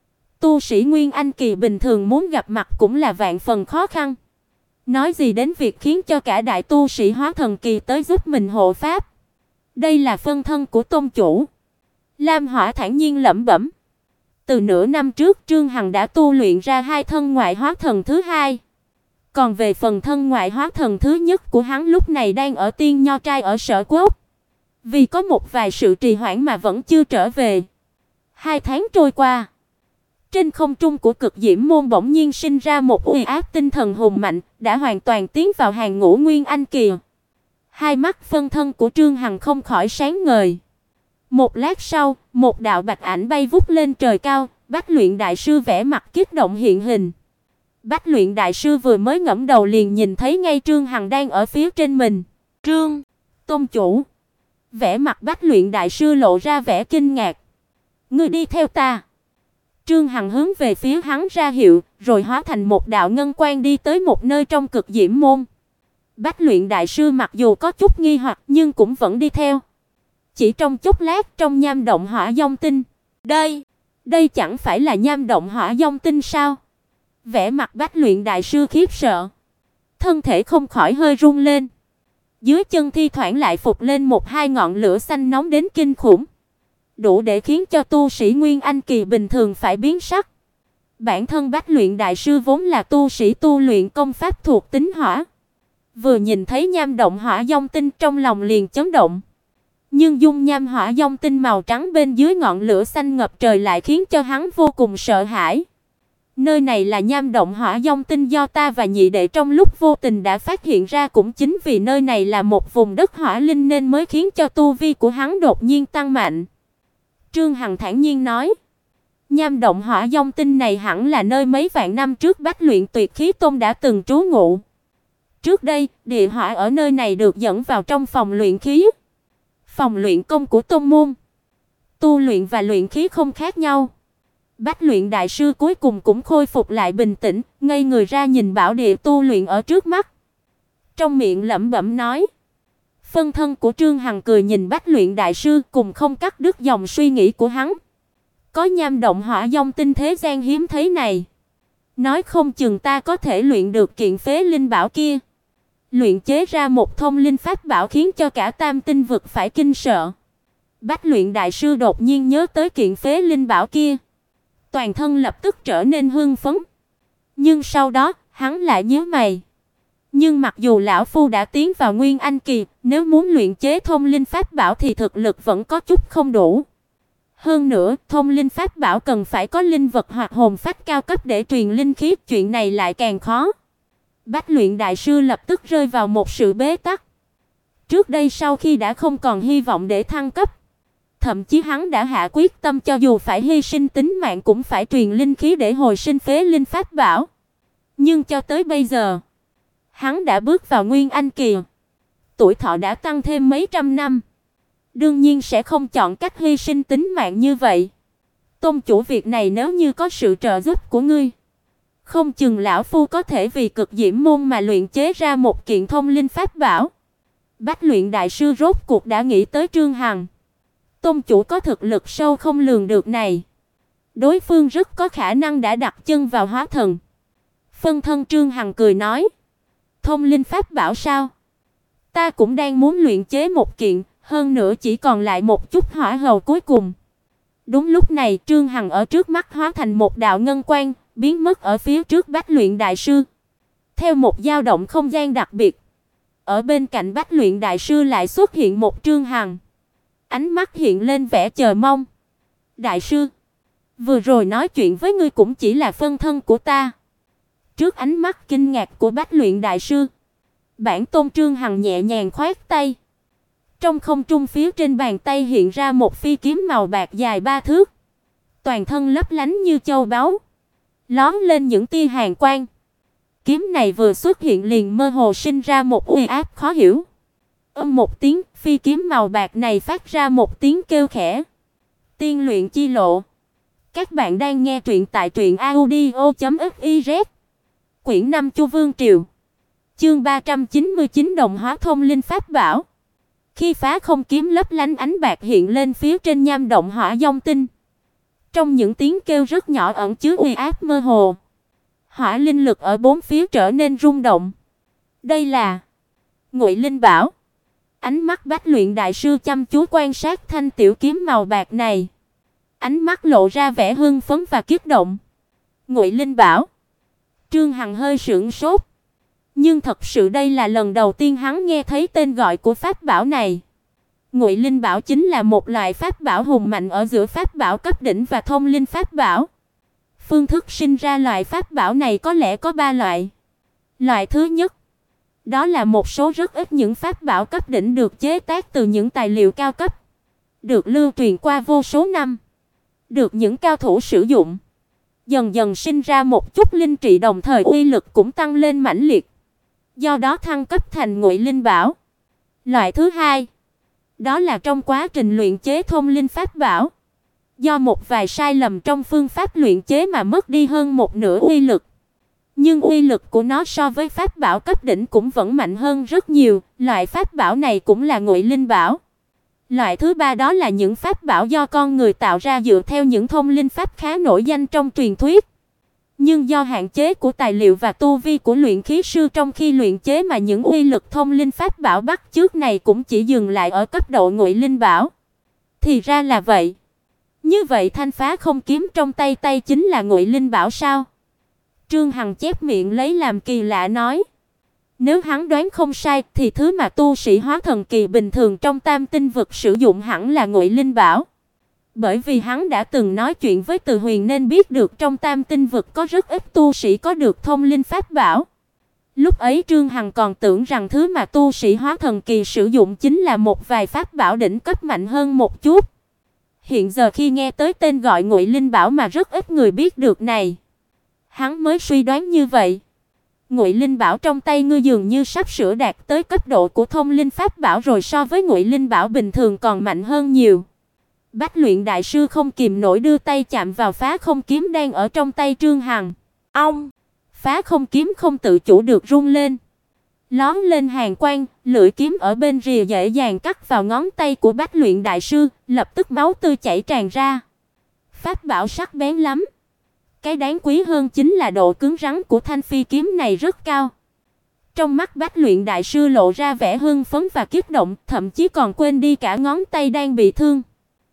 Tu sĩ nguyên anh kỳ bình thường muốn gặp mặt cũng là vạn phần khó khăn. Nói gì đến việc khiến cho cả đại tu sĩ hóa thần kỳ tới giúp mình hộ pháp. Đây là phân thân của tôn chủ. Lam Hỏa thản nhiên lẩm bẩm. Từ nửa năm trước Trương Hằng đã tu luyện ra hai thân ngoại hóa thần thứ hai. Còn về phần thân ngoại hóa thần thứ nhất của hắn lúc này đang ở Tiên Nho trai ở Sở Quốc. Vì có một vài sự trì hoãn mà vẫn chưa trở về. 2 tháng trôi qua, trên không trung của Cực Diễm môn bỗng nhiên sinh ra một uy áp tinh thần hùng mạnh, đã hoàn toàn tiến vào hàng ngũ nguyên anh kỳ. Hai mắt phân thân của Trương Hằng không khỏi sáng ngời. Một lát sau, một đạo bạch ảnh bay vút lên trời cao, Bách Luyện đại sư vẻ mặt kích động hiện hình. Bách Luyện đại sư vừa mới ngẩng đầu liền nhìn thấy ngay Trương Hằng đang ở phía trên mình. "Trương tôn chủ." Vẻ mặt Bách Luyện đại sư lộ ra vẻ kinh ngạc. "Ngươi đi theo ta." Trương Hằng hướng về phía hắn ra hiệu, rồi hóa thành một đạo ngân quang đi tới một nơi trong Cực Diễm môn. Bách Luyện đại sư mặc dù có chút nghi hoặc nhưng cũng vẫn đi theo. Chỉ trong chốc lát, trong nham động hỏa vong tinh. Đây chẳng phải là nham động hỏa vong tinh sao? Vẻ mặt Bách Luyện đại sư khiếp sợ, thân thể không khỏi hơi run lên. Dưới chân thi thoảng lại phục lên một hai ngọn lửa xanh nóng đến kinh khủng, đủ để khiến cho tu sĩ nguyên anh kỳ bình thường phải biến sắc. Bản thân Bách Luyện đại sư vốn là tu sĩ tu luyện công pháp thuộc tính hỏa, vừa nhìn thấy nham động hỏa vong tinh trong lòng liền chấn động. Nhưng dung nham hỏa vong tinh màu trắng bên dưới ngọn lửa xanh ngập trời lại khiến cho hắn vô cùng sợ hãi. Nơi này là nham động hỏa vong tinh do ta và nhị đệ trong lúc vô tình đã phát hiện ra, cũng chính vì nơi này là một vùng đất hỏa linh nên mới khiến cho tu vi của hắn đột nhiên tăng mạnh. Trương Hằng thản nhiên nói, nham động hỏa vong tinh này hẳn là nơi mấy vạn năm trước Bách Luyện Tuyệt Khí Tôn đã từng trú ngụ. Trước đây, địa hỏa ở nơi này được dẫn vào trong phòng luyện khí, phòng luyện công của tôn môn. Tu luyện và luyện khí không khác nhau. Bách Luyện đại sư cuối cùng cũng khôi phục lại bình tĩnh, ngây người ra nhìn bảo địa tu luyện ở trước mắt. Trong miệng lẩm bẩm nói. Phân thân của Trương Hằng cười nhìn Bách Luyện đại sư, cùng không cắt đứt dòng suy nghĩ của hắn. Có nham động hỏa vong tinh thế gian hiếm thấy này, nói không chừng ta có thể luyện được kiện phế linh bảo kia, luyện chế ra một thông linh pháp bảo khiến cho cả tam tinh vực phải kinh sợ. Bách Luyện đại sư đột nhiên nhớ tới kiện phế linh bảo kia, toàn thân lập tức trở nên hưng phấn. Nhưng sau đó, hắn lại nhíu mày. Nhưng mặc dù lão phu đã tiến vào nguyên anh kỳ, nếu muốn luyện chế thông linh pháp bảo thì thực lực vẫn có chút không đủ. Hơn nữa, thông linh pháp bảo cần phải có linh vật hoặc hồn phách cao cấp để truyền linh khí, chuyện này lại càng khó. Bách Luyện đại sư lập tức rơi vào một sự bế tắc. Trước đây sau khi đã không còn hy vọng để thăng cấp, thậm chí hắn đã hạ quyết tâm cho dù phải hy sinh tính mạng cũng phải truyền linh khí để hồi sinh phế linh pháp bảo. Nhưng cho tới bây giờ, hắn đã bước vào nguyên anh kỳ, tuổi thọ đã tăng thêm mấy trăm năm, đương nhiên sẽ không chọn cách hy sinh tính mạng như vậy. Tôn chủ, việc này nếu như có sự trợ giúp của ngươi, không chừng lão phu có thể vì Cực Diễm môn mà luyện chế ra một kiện thông linh pháp bảo. Bách Luyện đại sư rốt cuộc đã nghĩ tới Trương Hằng. Tôn chủ có thực lực sâu không lường được này, đối phương rất có khả năng đã đặt chân vào hóa thần. Phân thân Trương Hằng cười nói, thông linh pháp bảo sao? Ta cũng đang muốn luyện chế một kiện, hơn nữa chỉ còn lại một chút hỏa hầu cuối cùng. Đúng lúc này, Trương Hằng ở trước mắt hóa thành một đạo ngân quang, biến mất ở phía trước Bách Luyện đại sư. Theo một dao động không gian đặc biệt, Ở bên cạnh Bách Luyện đại sư lại xuất hiện một Trương Hằng, ánh mắt hiện lên vẻ chờ mong. "Đại sư, vừa rồi nói chuyện với ngươi cũng chỉ là phân thân của ta." Trước ánh mắt kinh ngạc của Bách Luyện đại sư, bản tôn Trương Hằng nhẹ nhàng khoát tay. Trong không trung phía trên bàn tay hiện ra một phi kiếm màu bạc dài 3 thước, toàn thân lấp lánh như châu báu, lóe lên những tia hàn quang. Kiếm này vừa xuất hiện liền mơ hồ sinh ra một uy áp khó hiểu. Âm một tiếng, phi kiếm màu bạc này phát ra một tiếng kêu khẽ. Tiên luyện chi lộ. Các bạn đang nghe truyện tại truyệnaudio.fiz. Quyển 5 Chu Vương Triều. Chương 399 Đồng hóa thông linh pháp bảo. Khi phá không kiếm lấp lánh ánh bạc hiện lên phía trên nham động hỏa dông tinh, trong những tiếng kêu rất nhỏ ẩn chứa uy áp mơ hồ. Hỏa linh lực ở bốn phía trở nên rung động. Đây là Ngụy Linh Bảo. Ánh mắt Bách Luyện đại sư chăm chú quan sát thanh tiểu kiếm màu bạc này, ánh mắt lộ ra vẻ hưng phấn và kích động. Ngụy Linh Bảo. Trương Hằng hơi sửng sốt, nhưng thật sự đây là lần đầu tiên hắn nghe thấy tên gọi của pháp bảo này. Ngụy Linh Bảo chính là một loại pháp bảo hùng mạnh ở giữa pháp bảo cấp đỉnh và thông linh pháp bảo. Phương thức sinh ra loại pháp bảo này có lẽ có 3 loại. Loại thứ nhất, đó là một số rất ít những pháp bảo cấp đỉnh được chế tác từ những tài liệu cao cấp, được lưu truyền qua vô số năm, được những cao thủ sử dụng, dần dần sinh ra một chút linh trị, đồng thời uy lực cũng tăng lên mãnh liệt, do đó thăng cấp thành Ngụy Linh Bảo. Loại thứ hai, đó là trong quá trình luyện chế thông linh pháp bảo, do một vài sai lầm trong phương pháp luyện chế mà mất đi hơn một nửa uy lực. Nhưng uy lực của nó so với pháp bảo cấp đỉnh cũng vẫn mạnh hơn rất nhiều, loại pháp bảo này cũng là Ngụy Linh Bảo. Loại thứ ba đó là những pháp bảo do con người tạo ra dựa theo những thông linh pháp khá nổi danh trong truyền thuyết. Nhưng do hạn chế của tài liệu và tu vi của luyện khí sư trong khi luyện chế mà những uy lực thông linh pháp bảo bắt chước này cũng chỉ dừng lại ở cấp độ Ngụy Linh Bảo. Thì ra là vậy. Như vậy thanh phá không kiếm trong tay chính là Ngụy Linh Bảo sao? Trương Hằng chép miệng lấy làm kỳ lạ nói. Nếu hắn đoán không sai thì thứ mà tu sĩ hóa thần kỳ bình thường trong Tam Tinh vực sử dụng hẳn là Ngụy Linh Bảo. Bởi vì hắn đã từng nói chuyện với Từ Huyền nên biết được trong Tam Tinh vực có rất ít tu sĩ có được thông linh pháp bảo. Lúc ấy Trương Hằng còn tưởng rằng thứ mà tu sĩ hóa thần kỳ sử dụng chính là một vài pháp bảo đỉnh cấp mạnh hơn một chút. Hiện giờ khi nghe tới tên gọi Ngụy Linh Bảo mà rất ít người biết được này, hắn mới suy đoán như vậy. Ngụy Linh Bảo trong tay ngươi dường như sắp sửa đạt tới cấp độ của thông linh pháp bảo rồi, so với Ngụy Linh Bảo bình thường còn mạnh hơn nhiều. Bách Luyện đại sư không kìm nổi đưa tay chạm vào phá không kiếm đang ở trong tay Trương Hằng. Ong! Phá không kiếm không tự chủ được rung lên, lóe lên hàn quang, lưỡi kiếm ở bên rìa dễ dàng cắt vào ngón tay của Bách Luyện đại sư, lập tức máu tươi chảy tràn ra. Pháp bảo sắc bén lắm. Cái đáng quý hơn chính là độ cứng rắn của thanh phi kiếm này rất cao. Trong mắt Bách Luyện đại sư lộ ra vẻ hưng phấn và kích động, thậm chí còn quên đi cả ngón tay đang bị thương.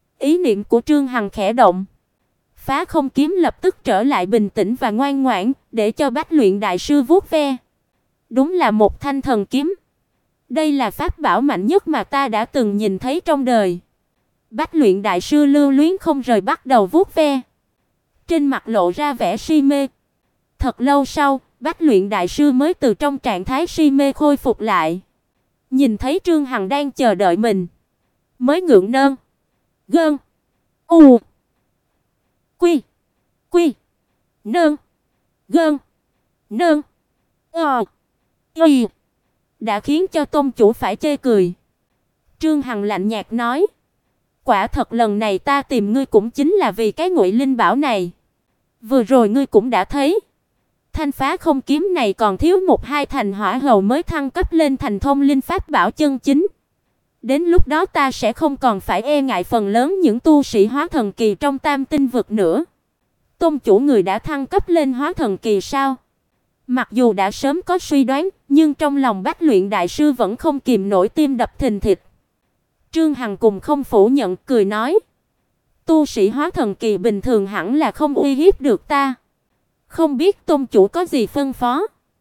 Ý niệm của Trương Hằng khẽ động, phá không kiếm lập tức trở lại bình tĩnh và ngoan ngoãn, để cho Bách Luyện đại sư vuốt ve. Đúng là một thanh thần kiếm. Đây là pháp bảo mạnh nhất mà ta đã từng nhìn thấy trong đời. Bách Luyện đại sư lưu luyến không rời bắt đầu vuốt ve, trên mặt lộ ra vẻ si mê. Thật lâu sau, Bách Luyện đại sư mới từ trong trạng thái si mê khôi phục lại. Nhìn thấy Trương Hằng đang chờ đợi mình, mới ngượng nơn. Gơn. U. Quy. Quy. Nơn. Gơn. Nơn. Y. Đã khiến cho tôn chủ phải chê cười. Trương Hằng lạnh nhạt nói. Quả thật lần này ta tìm ngươi cũng chính là vì cái Ngụy Linh Bảo này. Vừa rồi ngươi cũng đã thấy, thanh phá không kiếm này còn thiếu 1-2 thành hỏa hầu mới thăng cấp lên thành thông linh pháp bảo chân chính. Đến lúc đó ta sẽ không còn phải e ngại phần lớn những tu sĩ hóa thần kỳ trong Tam Tinh vực nữa. Tôn chủ người đã thăng cấp lên hóa thần kỳ sao? Mặc dù đã sớm có suy đoán, nhưng trong lòng Bách Luyện đại sư vẫn không kìm nổi tim đập thình thịch. Trương Hằng cùng không phủ nhận, cười nói: Tu sĩ hóa thần kỳ bình thường hẳn là không uy hiếp được ta. Không biết tôn chủ có gì phân phó?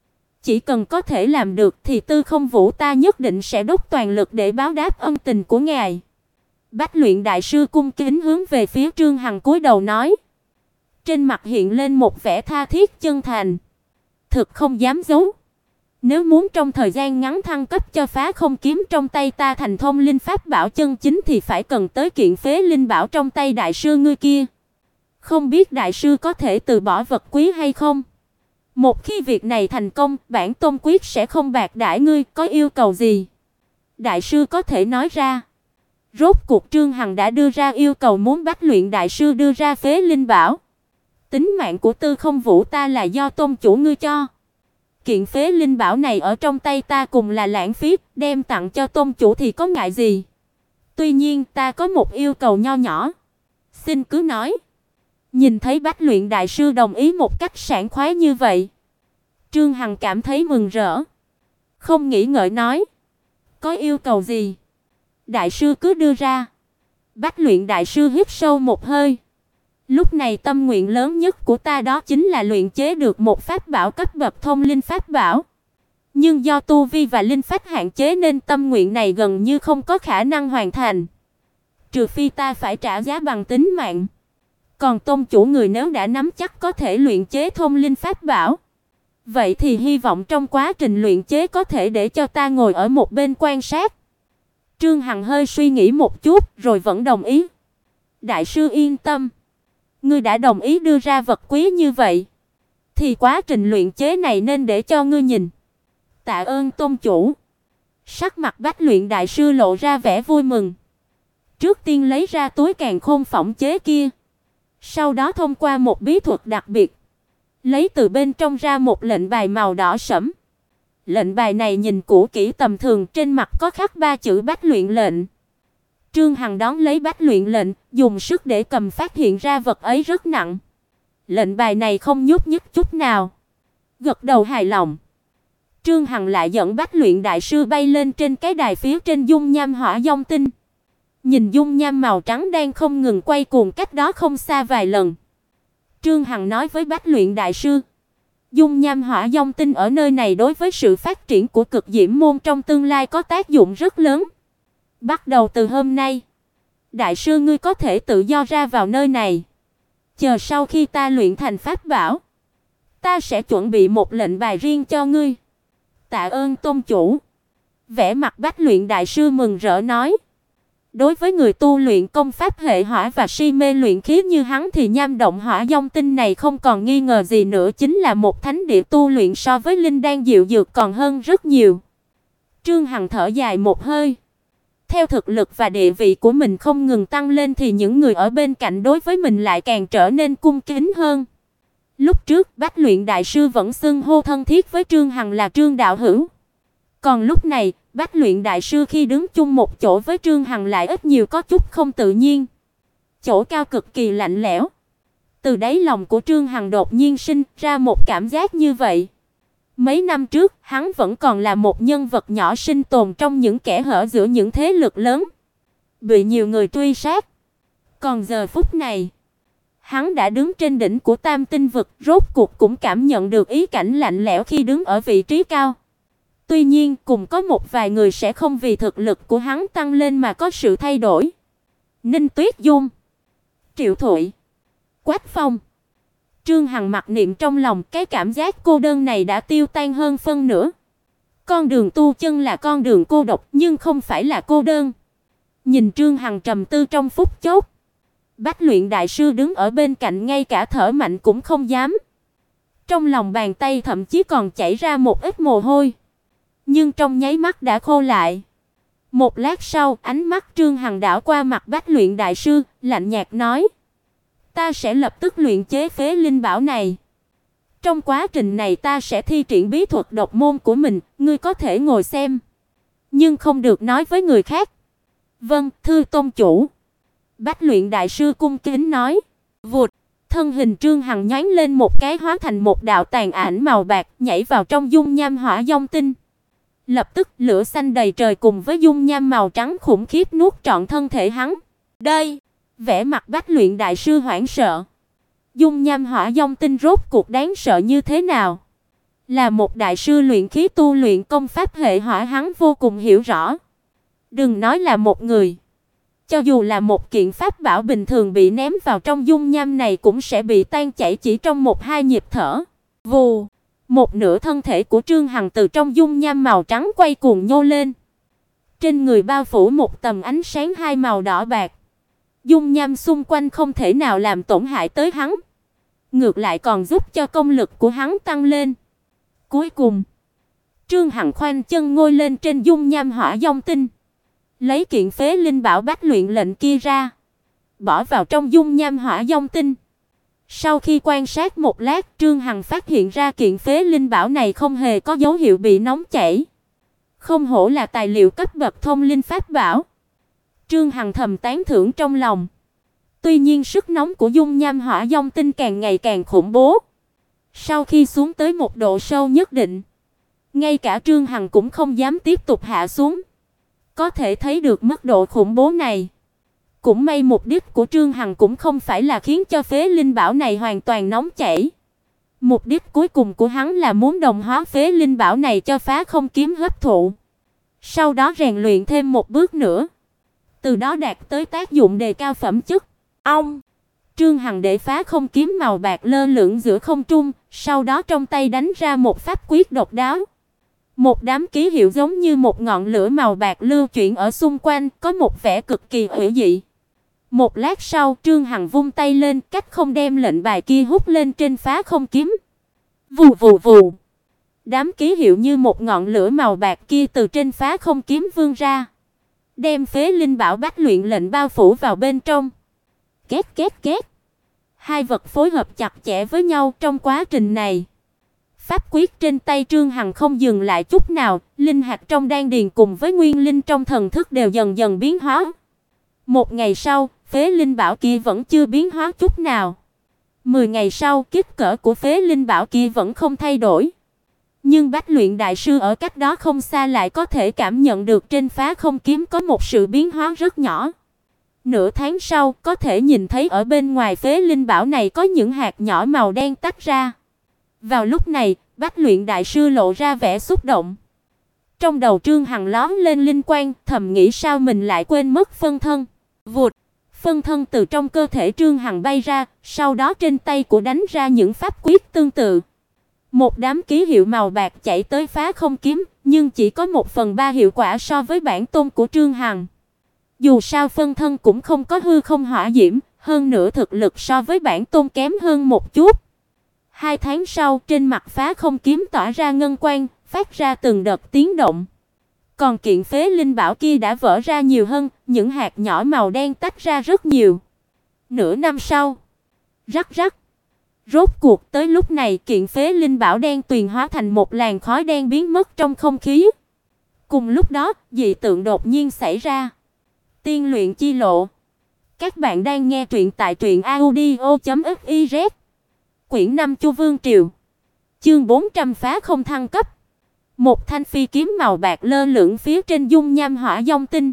chỉ cần có thể làm được thì Tư Không Vũ ta nhất định sẽ đốt toàn lực để báo đáp ân tình của ngài." Bách luyện đại sư cung kính hướng về phía Trương Hằng cúi đầu nói. Trên mặt hiện lên một vẻ tha thiết chân thành. Thực không dám giấu. Nếu muốn trong thời gian ngắn thăng cấp cho phá không kiếm trong tay ta thành thông linh pháp bảo chân chính thì phải cần tới kiện phế linh bảo trong tay đại sư ngươi kia. Không biết đại sư có thể từ bỏ vật quý hay không? Một khi việc này thành công, bản tôn quyết sẽ không bạc đãi ngươi, có yêu cầu gì? Đại sư có thể nói ra. Rốt cuộc Trương Hằng đã đưa ra yêu cầu muốn Bách luyện đại sư đưa ra phế linh bảo. Tính mạng của Tư Không Vũ ta là do tôn chủ ngươi cho. Kiện phế linh bảo này ở trong tay ta cùng là lãng phí, đem tặng cho tôn chủ thì có ngại gì? Tuy nhiên ta có một yêu cầu nho nhỏ. Xin cứ nói. Nhìn thấy Bách luyện đại sư đồng ý một cách sảng khoái như vậy, Trương Hằng cảm thấy mừng rỡ. Không nghĩ ngợi nói. Có yêu cầu gì? Đại sư cứ đưa ra. Bách luyện đại sư hít sâu một hơi. Lúc này tâm nguyện lớn nhất của ta đó chính là luyện chế được một pháp bảo cấp bậc thông linh pháp bảo. Nhưng do tu vi và linh phách hạn chế nên tâm nguyện này gần như không có khả năng hoàn thành. Trừ phi ta phải trả giá bằng tính mạng. Còn tôn chủ người nếu đã nắm chắc có thể luyện chế thông linh pháp bảo, vậy thì hy vọng trong quá trình luyện chế có thể để cho ta ngồi ở một bên quan sát. Trương Hằng hơi suy nghĩ một chút rồi vẫn đồng ý. Đại sư yên tâm. Ngươi đã đồng ý đưa ra vật quý như vậy, thì quá trình luyện chế này nên để cho ngươi nhìn. Tạ ơn tôn chủ. Sắc mặt Bách luyện đại sư lộ ra vẻ vui mừng. Trước tiên lấy ra túi càn khôn phỏng chế kia. Sau đó thông qua một bí thuật đặc biệt, lấy từ bên trong ra một lệnh bài màu đỏ sẫm. Lệnh bài này nhìn cũ kỹ tầm thường, trên mặt có khắc 3 chữ Bách luyện lệnh. Trương Hằng đón lấy Bách luyện lệnh, dùng sức để cầm phát hiện ra vật ấy rất nặng. Lệnh bài này không nhúc nhích chút nào. Gật đầu hài lòng. Trương Hằng lại dẫn Bách luyện đại sư bay lên trên cái đài phía trên dung nham hỏa vong tinh. Nhìn dung nham màu trắng đang không ngừng quay cuồng cách đó không xa vài lần. Trương Hằng nói với Bách luyện đại sư, dung nham hỏa vong tinh ở nơi này đối với sự phát triển của cực diễm môn trong tương lai có tác dụng rất lớn. Bắt đầu từ hôm nay, đại sư ngươi có thể tự do ra vào nơi này. Chờ sau khi ta luyện thành pháp bảo, ta sẽ chuẩn bị một lệnh bài riêng cho ngươi. Tạ ơn tôn chủ. Vẻ mặt Bách luyện đại sư mừng rỡ nói. Đối với người tu luyện công pháp hệ hỏa và si mê luyện khí như hắn thì nham động hỏa vong tinh này không còn nghi ngờ gì nữa, chính là một thánh địa tu luyện so với linh đan diệu dược còn hơn rất nhiều. Trương Hằng thở dài một hơi. Theo thực lực và địa vị của mình không ngừng tăng lên thì những người ở bên cạnh đối với mình lại càng trở nên cung kính hơn. Lúc trước Bách luyện đại sư vẫn xưng hô thân thiết với Trương Hằng là Trương đạo hữu. Còn lúc này, Bách luyện đại sư khi đứng chung một chỗ với Trương Hằng lại ít nhiều có chút không tự nhiên. Chỗ cao cực kỳ lạnh lẽo. Từ đáy lòng của Trương Hằng đột nhiên sinh ra một cảm giác như vậy. Mấy năm trước, hắn vẫn còn là một nhân vật nhỏ sinh tồn trong những kẽ hở giữa những thế lực lớn, bị nhiều người truy sát. Còn giờ phút này, hắn đã đứng trên đỉnh của Tam Tinh vực, rốt cuộc cũng cảm nhận được ý cảnh lạnh lẽo khi đứng ở vị trí cao. Tuy nhiên, cùng có một vài người sẽ không vì thực lực của hắn tăng lên mà có sự thay đổi. Ninh Tuyết Dung, Triệu Thụy, Quách Phong. Trương Hằng mặc niệm trong lòng, cái cảm giác cô đơn này đã tiêu tan hơn phân nửa. Con đường tu chân là con đường cô độc nhưng không phải là cô đơn. Nhìn Trương Hằng trầm tư trong phút chốc, Bách luyện đại sư đứng ở bên cạnh ngay cả thở mạnh cũng không dám. Trong lòng bàn tay thậm chí còn chảy ra một ít mồ hôi, nhưng trong nháy mắt đã khô lại. Một lát sau, ánh mắt Trương Hằng đảo qua mặt Bách luyện đại sư, lạnh nhạt nói: "Ta sẽ lập tức luyện chế phế linh bảo này. Trong quá trình này ta sẽ thi triển bí thuật độc môn của mình, ngươi có thể ngồi xem, nhưng không được nói với người khác." "Vâng, thưa tôn chủ." Bách luyện đại sư cung kính nói. Vụt, thân hình Trương Hằng nhoáng lên một cái hóa thành một đạo tàn ảnh màu bạc, nhảy vào trong dung nham hỏa vong tinh. Lập tức lửa xanh đầy trời cùng với dung nham màu trắng khủng khiếp nuốt trọn thân thể hắn. Đây, vẻ mặt Bách luyện đại sư hoảng sợ. Dung nham hỏa vong tinh rốt cuộc đáng sợ như thế nào? Là một đại sư luyện khí tu luyện công pháp hệ hỏa hắn vô cùng hiểu rõ. Đừng nói là một người, cho dù là một kiện pháp bảo bình thường bị ném vào trong dung nham này cũng sẽ bị tan chảy chỉ trong một hai nhịp thở. Vù, một nửa thân thể của Trương Hằng từ trong dung nham màu trắng quay cuồng nhô lên. Trên người bao phủ một tầng ánh sáng hai màu đỏ bạc. Dung nham xung quanh không thể nào làm tổn hại tới hắn, ngược lại còn giúp cho công lực của hắn tăng lên. Cuối cùng, Trương Hằng khoanh chân ngồi lên trên dung nham hỏa vong tinh, lấy kiện phế linh bảo bách luyện lệnh kia ra, bỏ vào trong dung nham hỏa vong tinh. Sau khi quan sát một lát, Trương Hằng phát hiện ra kiện phế linh bảo này không hề có dấu hiệu bị nóng chảy. Không hổ là tài liệu cấp bậc thông linh pháp bảo. Trương Hằng thầm tán thưởng trong lòng. Tuy nhiên sức nóng của dung nham hỏa vong tinh càng ngày càng khủng bố. Sau khi xuống tới một độ sâu nhất định, ngay cả Trương Hằng cũng không dám tiếp tục hạ xuống. Có thể thấy được mức độ khủng bố này. Cũng may mục đích của Trương Hằng cũng không phải là khiến cho phế linh bảo này hoàn toàn nóng chảy. Mục đích cuối cùng của hắn là muốn đồng hóa phế linh bảo này cho phá không kiếm hấp thụ. Sau đó rèn luyện thêm một bước nữa, từ đó đạt tới tác dụng đề cao phẩm chất. Ông Trương Hằng để phá không kiếm màu bạc lơ lửng giữa không trung, sau đó trong tay đánh ra một pháp quyết độc đáo. Một đám ký hiệu giống như một ngọn lửa màu bạc lưu chuyển ở xung quanh, có một vẻ cực kỳ hủy dị. Một lát sau, Trương Hằng vung tay lên, cách không đem lệnh bài kia hút lên trên phá không kiếm. Vù vù vù. Đám ký hiệu như một ngọn lửa màu bạc kia từ trên phá không kiếm vươn ra, đem phế linh bảo bách luyện lệnh bao phủ vào bên trong. Két két két. Hai vật phối hợp chặt chẽ với nhau trong quá trình này. Pháp quyết trên tay Trương Hằng không dừng lại chút nào, linh hạt trong đan điền cùng với nguyên linh trong thần thức đều dần dần biến hóa. Một ngày sau, phế linh bảo kia vẫn chưa biến hóa chút nào. 10 ngày sau, kích cỡ của phế linh bảo kia vẫn không thay đổi. Nhưng Bách Luyện đại sư ở cách đó không xa lại có thể cảm nhận được trên phá không kiếm có một sự biến hóa rất nhỏ. Nửa tháng sau, có thể nhìn thấy ở bên ngoài phế linh bảo này có những hạt nhỏ màu đen tách ra. Vào lúc này, Bách Luyện đại sư lộ ra vẻ xúc động. Trong đầu Trương Hằng lóe lên linh quang, thầm nghĩ sao mình lại quên mất phân thân. Vụt, phân thân từ trong cơ thể Trương Hằng bay ra, sau đó trên tay của đánh ra những pháp quyết tương tự. Một đám ký hiệu màu bạc chạy tới phá không kiếm, nhưng chỉ có 1/3 hiệu quả so với bản tôn của Trương Hằng. Dù sao phân thân cũng không có hư không hỏa diễm, hơn nữa thực lực so với bản tôn kém hơn một chút. 2 tháng sau, trên mặt phá không kiếm tỏa ra ngân quang, phát ra từng đợt tiếng động. Còn kiện phế linh bảo kia đã vỡ ra nhiều hơn, những hạt nhỏ màu đen tách ra rất nhiều. Nửa năm sau, rắc rắc. Rốt cuộc tới lúc này, kiện phế linh bảo đen tuyền hóa thành một làn khói đen biến mất trong không khí. Cùng lúc đó, dị tượng đột nhiên xảy ra. Tiên luyện chi lộ. Các bạn đang nghe truyện tại truyệnaudio.fiz. Quyển 5 Chu Vương Triều. Chương 400 phá không thăng cấp. Một thanh phi kiếm màu bạc lơ lửng phía trên dung nham hỏa vong tinh.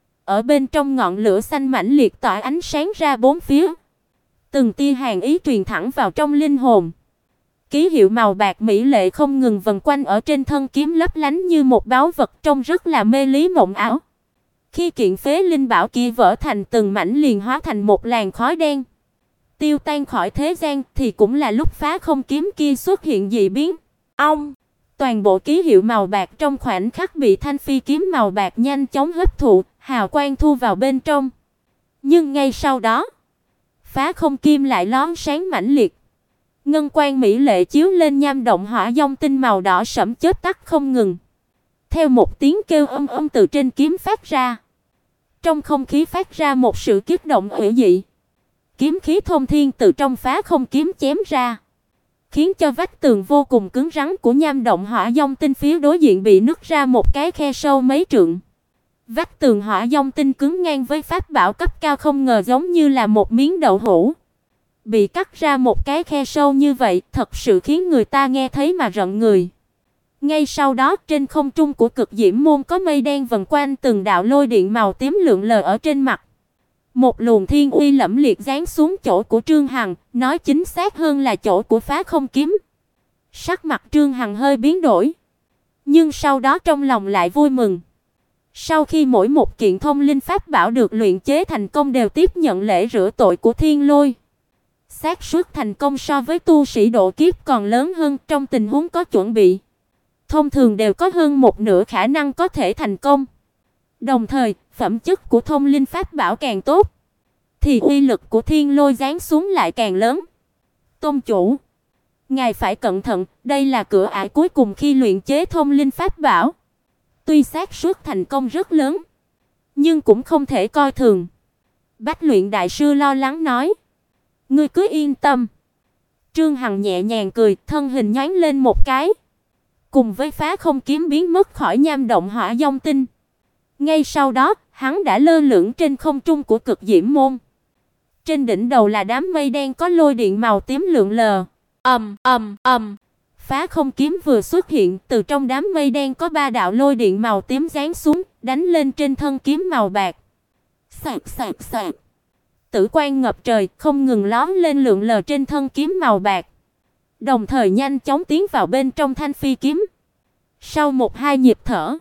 Ở bên trong ngọn lửa xanh mãnh liệt tỏa ánh sáng ra bốn phía. Từng tia hàn ý truyền thẳng vào trong linh hồn. Ký hiệu màu bạc mỹ lệ không ngừng vần quanh ở trên thân kiếm, lấp lánh như một báu vật, trông rất là mê lý mộng ảo. Khi kiện phế linh bảo kia vỡ thành từng mảnh liền hóa thành một làn khói đen, tiêu tan khỏi thế gian, thì cũng là lúc phá không kiếm kia xuất hiện dị biến. Ông, toàn bộ ký hiệu màu bạc trong khoảnh khắc bị thanh phi kiếm màu bạc nhanh chóng hấp thụ, hào quang thu vào bên trong. Nhưng ngay sau đó, phá không kim lại lóe sáng mãnh liệt. Ngân quang mỹ lệ chiếu lên nham động hỏa vong tinh màu đỏ sẫm chớp tắt không ngừng. Theo một tiếng kêu âm âm từ trên kiếm phát ra, trong không khí phát ra một sự kích động hủy dị. Kiếm khí thông thiên từ trong phá không kiếm chém ra, khiến cho vách tường vô cùng cứng rắn của nham động hỏa vong tinh phía đối diện bị nứt ra một cái khe sâu mấy trượng. Vách tường hỏa vong tinh cứng ngang với pháp bảo cấp cao không ngờ giống như là một miếng đậu hũ. Bị cắt ra một cái khe sâu như vậy, thật sự khiến người ta nghe thấy mà rợn người. Ngay sau đó, trên không trung của Cực Diễm môn có mây đen vần quanh từng đạo lôi điện màu tím lượn lờ ở trên mặt. Một luồng thiên uy lẫm liệt giáng xuống chỗ của Trương Hằng, nói chính xác hơn là chỗ của phá không kiếm. Sắc mặt Trương Hằng hơi biến đổi, nhưng sau đó trong lòng lại vui mừng. Sau khi mỗi một kiện thông linh pháp bảo được luyện chế thành công đều tiếp nhận lễ rửa tội của Thiên Lôi. Xác suất thành công so với tu sĩ độ kiếp còn lớn hơn, trong tình huống có chuẩn bị, thông thường đều có hơn một nửa khả năng có thể thành công. Đồng thời, phẩm chất của thông linh pháp bảo càng tốt, thì uy lực của Thiên Lôi giáng xuống lại càng lớn. Tôn chủ, ngài phải cẩn thận, đây là cửa ải cuối cùng khi luyện chế thông linh pháp bảo. Tuy xác suất thành công rất lớn, nhưng cũng không thể coi thường. Bách Luyện đại sư lo lắng nói. Ngươi cứ yên tâm. Trương Hằng nhẹ nhàng cười, thân hình nhoáng lên một cái, cùng với phá không kiếm biến mất khỏi nham động hỏa vong tinh. Ngay sau đó, hắn đã lơ lửng trên không trung của Cực Diễm môn. Trên đỉnh đầu là đám mây đen có lôi điện màu tím lượn lờ. Phá không kiếm vừa xuất hiện, từ trong đám mây đen có 3 đạo lôi điện màu tím giáng xuống, đánh lên trên thân kiếm màu bạc. Sạc sạc sạc. Tử quang ngập trời, không ngừng lóe lên lượn lờ trên thân kiếm màu bạc, đồng thời nhanh chóng tiến vào bên trong thanh phi kiếm. Sau 1-2 nhịp thở,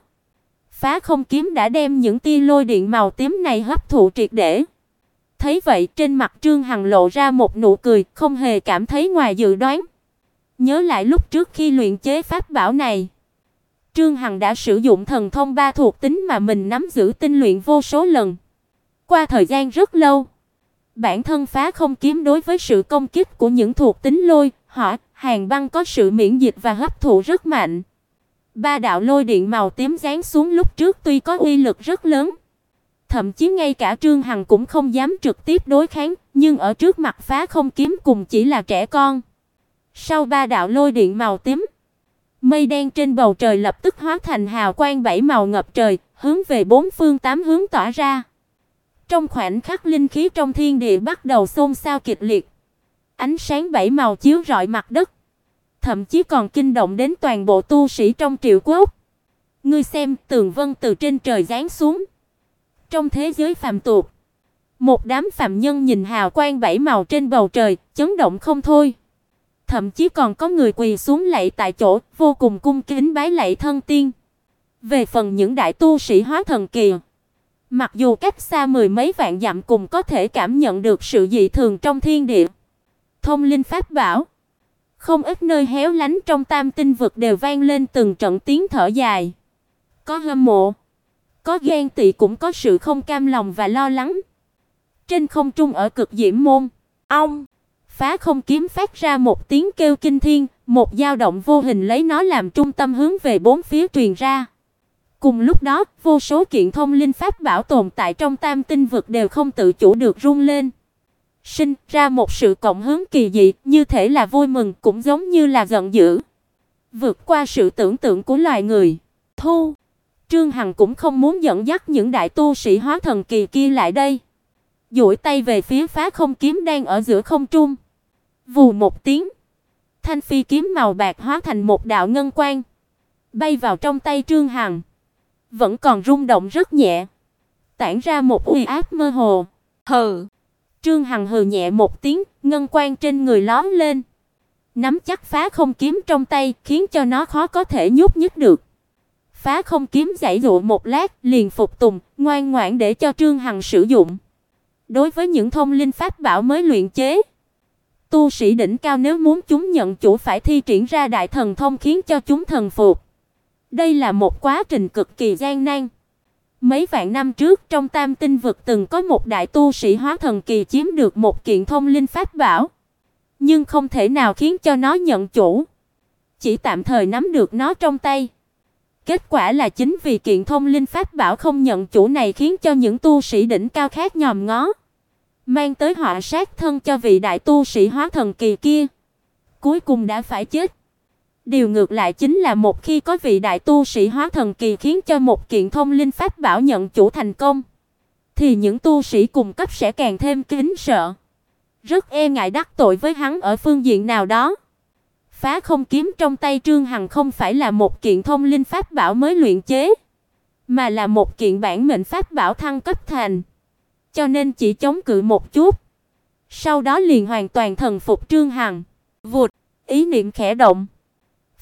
phá không kiếm đã đem những tia lôi điện màu tím này hấp thụ triệt để. Thấy vậy, trên mặt Trương Hằng lộ ra một nụ cười, không hề cảm thấy ngoài dự đoán. Nhớ lại lúc trước khi luyện chế pháp bảo này, Trương Hằng đã sử dụng thần thông 3 thuộc tính mà mình nắm giữ tinh luyện vô số lần. Qua thời gian rất lâu, bản thân phá không kiếm đối với sự công kích của những thuộc tính lôi, hỏa, hàn băng có sự miễn dịch và hấp thụ rất mạnh. 3 đạo lôi điện màu tím giáng xuống lúc trước tuy có uy lực rất lớn, thậm chí ngay cả Trương Hằng cũng không dám trực tiếp đối kháng, nhưng ở trước mặt phá không kiếm cùng chỉ là trẻ con. Sau 3 đạo lôi điện màu tím, mây đen trên bầu trời lập tức hóa thành hào quang 7 màu ngập trời, hướng về 4 phương 8 hướng tỏa ra. Trong khoảnh khắc linh khí trong thiên địa bắt đầu xôn xao kịch liệt. Ánh sáng 7 màu chiếu rọi mặt đất, thậm chí còn kinh động đến toàn bộ tu sĩ trong Triệu Quốc. Ngươi xem, tường vân từ trên trời giáng xuống. Trong thế giới phàm tục, một đám phàm nhân nhìn hào quang 7 màu trên bầu trời, chấn động không thôi. Thậm chí còn có người quỳ xuống lạy tại chỗ, vô cùng cung kính bái lạy thân tiên. Về phần những đại tu sĩ hóa thần kỳ, mặc dù cách xa 10 mấy vạn dặm cũng có thể cảm nhận được sự dị thường trong thiên địa. Thông linh pháp bảo, không ít nơi héo lánh trong Tam Tinh vực đều vang lên từng trận tiếng thở dài. Có hâm mộ, có ghen tị, cũng có sự không cam lòng và lo lắng. Trên không trung ở Cực Diễm môn, ong, phá không kiếm phát ra một tiếng kêu kinh thiên, một dao động vô hình lấy nó làm trung tâm hướng về bốn phía truyền ra. Cùng lúc đó, vô số kiện thông linh pháp bảo tồn tại trong Tam Tinh vực đều không tự chủ được rung lên, sinh ra một sự cộng hưởng kỳ dị, như thể là vui mừng cũng giống như là giận dữ, vượt qua sự tưởng tượng của loài người. Thu, Trương Hằng cũng không muốn dẫn dắt những đại tu sĩ hóa thần kỳ kia lại đây, duỗi tay về phía phá không kiếm đang ở giữa không trung. Vù một tiếng, thanh phi kiếm màu bạc hóa thành một đạo ngân quang, bay vào trong tay Trương Hằng, vẫn còn rung động rất nhẹ, tản ra một uy áp mơ hồ. Hừ. Trương Hằng hừ nhẹ một tiếng, ngân quang trên người lóe lên, nắm chắc phá không kiếm trong tay, khiến cho nó khó có thể nhúc nhích được. Phá không kiếm giãy giụa một lát, liền phục tùng, ngoan ngoãn để cho Trương Hằng sử dụng. Đối với những thông linh pháp bảo mới luyện chế, tu sĩ đỉnh cao nếu muốn chúng nhận chủ phải thi triển ra đại thần thông khiến cho chúng thần phục. Đây là một quá trình cực kỳ gian nan. Mấy vạn năm trước trong Tam Tinh vực từng có một đại tu sĩ hóa thần kỳ chiếm được một kiện thông linh pháp bảo, nhưng không thể nào khiến cho nó nhận chủ, chỉ tạm thời nắm được nó trong tay. Kết quả là chính vì kiện thông linh pháp bảo không nhận chủ này khiến cho những tu sĩ đỉnh cao khác nhòm ngó, mang tới họa sát thân cho vị đại tu sĩ hóa thần kỳ kia, cuối cùng đã phải chết. Điều ngược lại chính là một khi có vị đại tu sĩ hóa thần kỳ khiến cho một kiện thông linh pháp bảo nhận chủ thành công, thì những tu sĩ cùng cấp sẽ càng thêm kính sợ, rất e ngại đắc tội với hắn ở phương diện nào đó. Phá không kiếm trong tay Trương Hằng không phải là một kiện thông linh pháp bảo mới luyện chế, mà là một kiện bản mệnh pháp bảo thăng cấp thành, cho nên chỉ chống cự một chút, sau đó liền hoàn toàn thần phục Trương Hằng. Vụt, ý niệm khẽ động,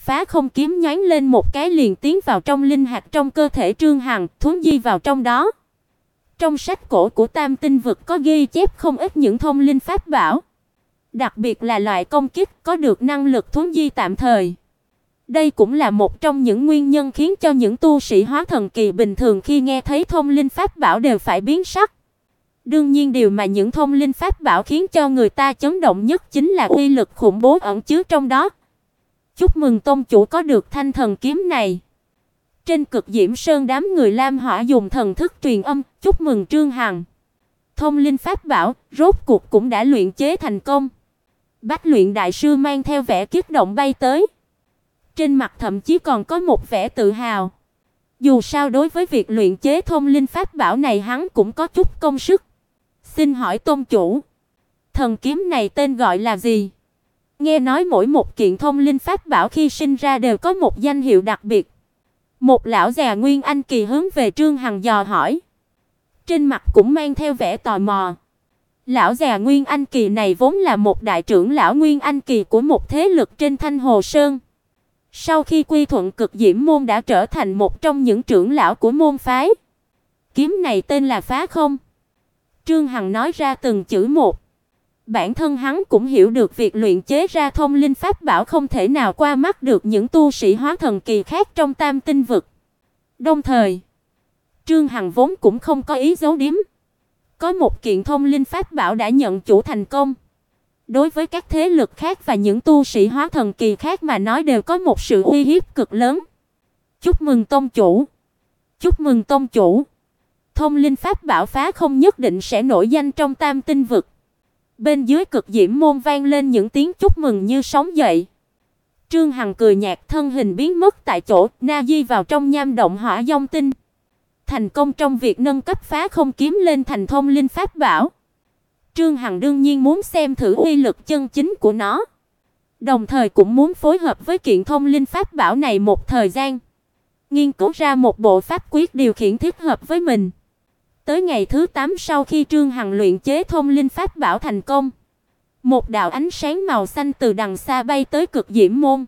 phá không kiếm nhoáng lên một cái liền tiến vào trong linh hạt trong cơ thể Trương Hằng, thuấn di vào trong đó. Trong sách cổ của Tam Tinh vực có ghi chép không ít những thông linh pháp bảo, đặc biệt là loại công kích có được năng lực thuấn di tạm thời. Đây cũng là một trong những nguyên nhân khiến cho những tu sĩ hóa thần kỳ bình thường khi nghe thấy thông linh pháp bảo đều phải biến sắc. Đương nhiên điều mà những thông linh pháp bảo khiến cho người ta chấn động nhất chính là uy lực khủng bố ẩn chứa trong đó. Chúc mừng tông chủ có được thanh thần kiếm này. Trên Cực Diễm Sơn đám người Lam Hỏa dùng thần thức truyền âm, chúc mừng Trương Hằng. Thông linh pháp bảo rốt cuộc cũng đã luyện chế thành công. Bách luyện đại sư mang theo vẻ kích động bay tới. Trên mặt thậm chí còn có một vẻ tự hào. Dù sao đối với việc luyện chế thông linh pháp bảo này hắn cũng có chút công sức. Xin hỏi tôn chủ, thần kiếm này tên gọi là gì? Nghe nói mỗi một kiện thông linh pháp bảo khi sinh ra đều có một danh hiệu đặc biệt. Một lão già Nguyên Anh kỳ hướng về Trương Hằng dò hỏi. Trên mặt cũng mang theo vẻ tò mò. Lão già Nguyên Anh kỳ này vốn là một đại trưởng lão Nguyên Anh kỳ của một thế lực trên Thanh Hồ Sơn. Sau khi quy thuận Cực Diễm môn đã trở thành một trong những trưởng lão của môn phái. Kiếm này tên là Phá Không. Trương Hằng nói ra từng chữ một. Bản thân hắn cũng hiểu được việc luyện chế ra thông linh pháp bảo không thể nào qua mắt được những tu sĩ hóa thần kỳ khác trong Tam Tinh vực. Đồng thời, Trương Hằng vốn cũng không có ý giấu giếm. Có một kiện thông linh pháp bảo đã nhận chủ thành công. Đối với các thế lực khác và những tu sĩ hóa thần kỳ khác mà nói đều có một sự uy hiếp cực lớn. Chúc mừng tông chủ. Chúc mừng tông chủ. Thông linh pháp bảo Phá Không nhất định sẽ nổi danh trong Tam Tinh vực. Bên dưới Cực Diễm môn vang lên những tiếng chúc mừng như sóng dậy. Trương Hằng cười nhạt, thân hình biến mất tại chỗ, na di vào trong nham động Hỏa Vong Tinh. Thành công trong việc nâng cấp Phá Không kiếm lên thành thông linh pháp bảo. Trương Hằng đương nhiên muốn xem thử uy lực chân chính của nó, đồng thời cũng muốn phối hợp với kiện thông linh pháp bảo này một thời gian, nghiên cứu ra một bộ pháp quyết điều khiển thích hợp với mình. Tới ngày thứ 8 sau khi Trương Hằng luyện chế thông linh pháp bảo thành công, một đạo ánh sáng màu xanh từ đằng xa bay tới Cực Diễm môn.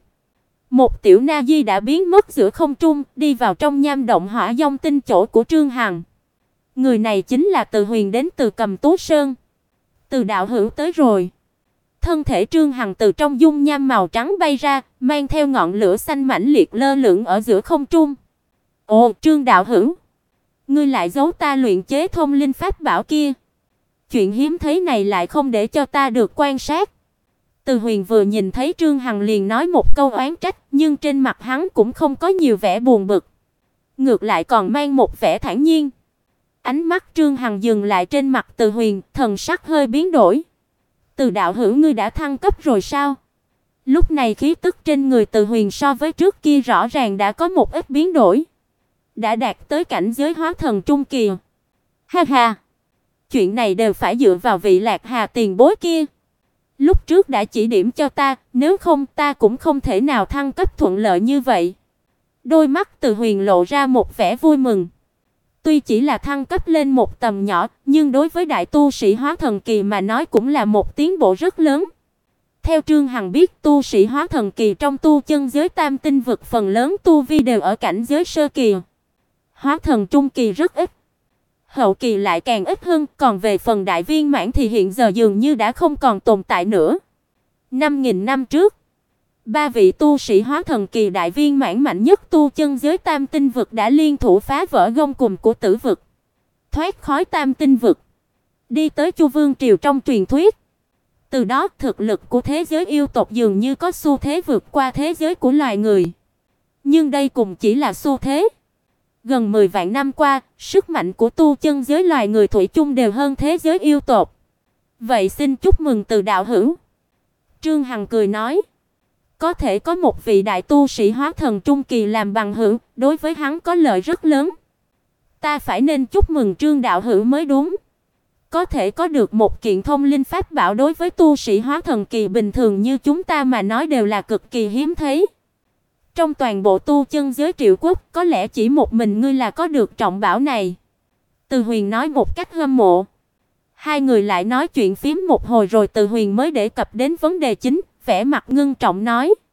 Một tiểu na di đã biến mất giữa không trung, đi vào trong nham động Hỏa Vong Tinh chỗ của Trương Hằng. Người này chính là Từ Huyền đến từ Cầm Tú Sơn. Từ đạo hữu tới rồi. Thân thể Trương Hằng từ trong dung nham màu trắng bay ra, mang theo ngọn lửa xanh mãnh liệt lơ lửng ở giữa không trung. Ồ, Trương đạo hữu, ngươi lại giấu ta luyện chế thông linh pháp bảo kia. Chuyện hiếm thấy này lại không để cho ta được quan sát. Từ Huyền vừa nhìn thấy Trương Hằng liền nói một câu oán trách, nhưng trên mặt hắn cũng không có nhiều vẻ buồn bực, ngược lại còn mang một vẻ thản nhiên. Ánh mắt Trương Hằng dừng lại trên mặt Từ Huyền, thần sắc hơi biến đổi. Từ đạo hữu ngươi đã thăng cấp rồi sao? Lúc này khí tức trên người Từ Huyền so với trước kia rõ ràng đã có một ít biến đổi, đã đạt tới cảnh giới hóa thần trung kỳ. Ha ha, chuyện này đều phải dựa vào vị Lạc Hà tiền bối kia. Lúc trước đã chỉ điểm cho ta, nếu không ta cũng không thể nào thăng cấp thuận lợi như vậy. Đôi mắt Từ Huyền lộ ra một vẻ vui mừng. Tuy chỉ là thăng cấp lên một tầm nhỏ, nhưng đối với đại tu sĩ hóa thần kỳ mà nói cũng là một tiến bộ rất lớn. Theo Trương Hằng biết, tu sĩ hóa thần kỳ trong tu chân giới Tam Tinh vực phần lớn tu vi đều ở cảnh giới sơ kỳ. Hóa thần trung kỳ rất ít, hậu kỳ lại càng ít hơn, còn về phần đại viên mãn thì hiện giờ dường như đã không còn tồn tại nữa. 5.000 năm trước, ba vị tu sĩ hóa thần kỳ đại viên mãn mạnh nhất tu chân giới Tam Tinh vực đã liên thủ phá vỡ gông cùm của Tử vực, thoát khỏi Tam Tinh vực, đi tới Chu Vương triều trong truyền thuyết. Từ đó, thực lực của thế giới yêu tộc dường như có xu thế vượt qua thế giới của loài người. Nhưng đây cũng chỉ là xu thế. Gần 10 vạn năm qua, sức mạnh của tu chân giới loài người thủy chung đều hơn thế giới yêu tộc. Vậy xin chúc mừng Từ đạo hữu. Trương Hằng cười nói. Có thể có một vị đại tu sĩ hóa thần trung kỳ làm bằng hữu, đối với hắn có lợi rất lớn. Ta phải nên chúc mừng Trương đạo hữu mới đúng. Có thể có được một kiện thông linh pháp bảo đối với tu sĩ hóa thần kỳ bình thường như chúng ta mà nói đều là cực kỳ hiếm thấy. Trong toàn bộ tu chân giới Triệu Quốc, có lẽ chỉ một mình ngươi là có được trọng bảo này. Từ Huyền nói một cách hâm mộ. Hai người lại nói chuyện phím một hồi rồi Từ Huyền mới đề cập đến vấn đề chính, vẻ mặt ngưng trọng nói.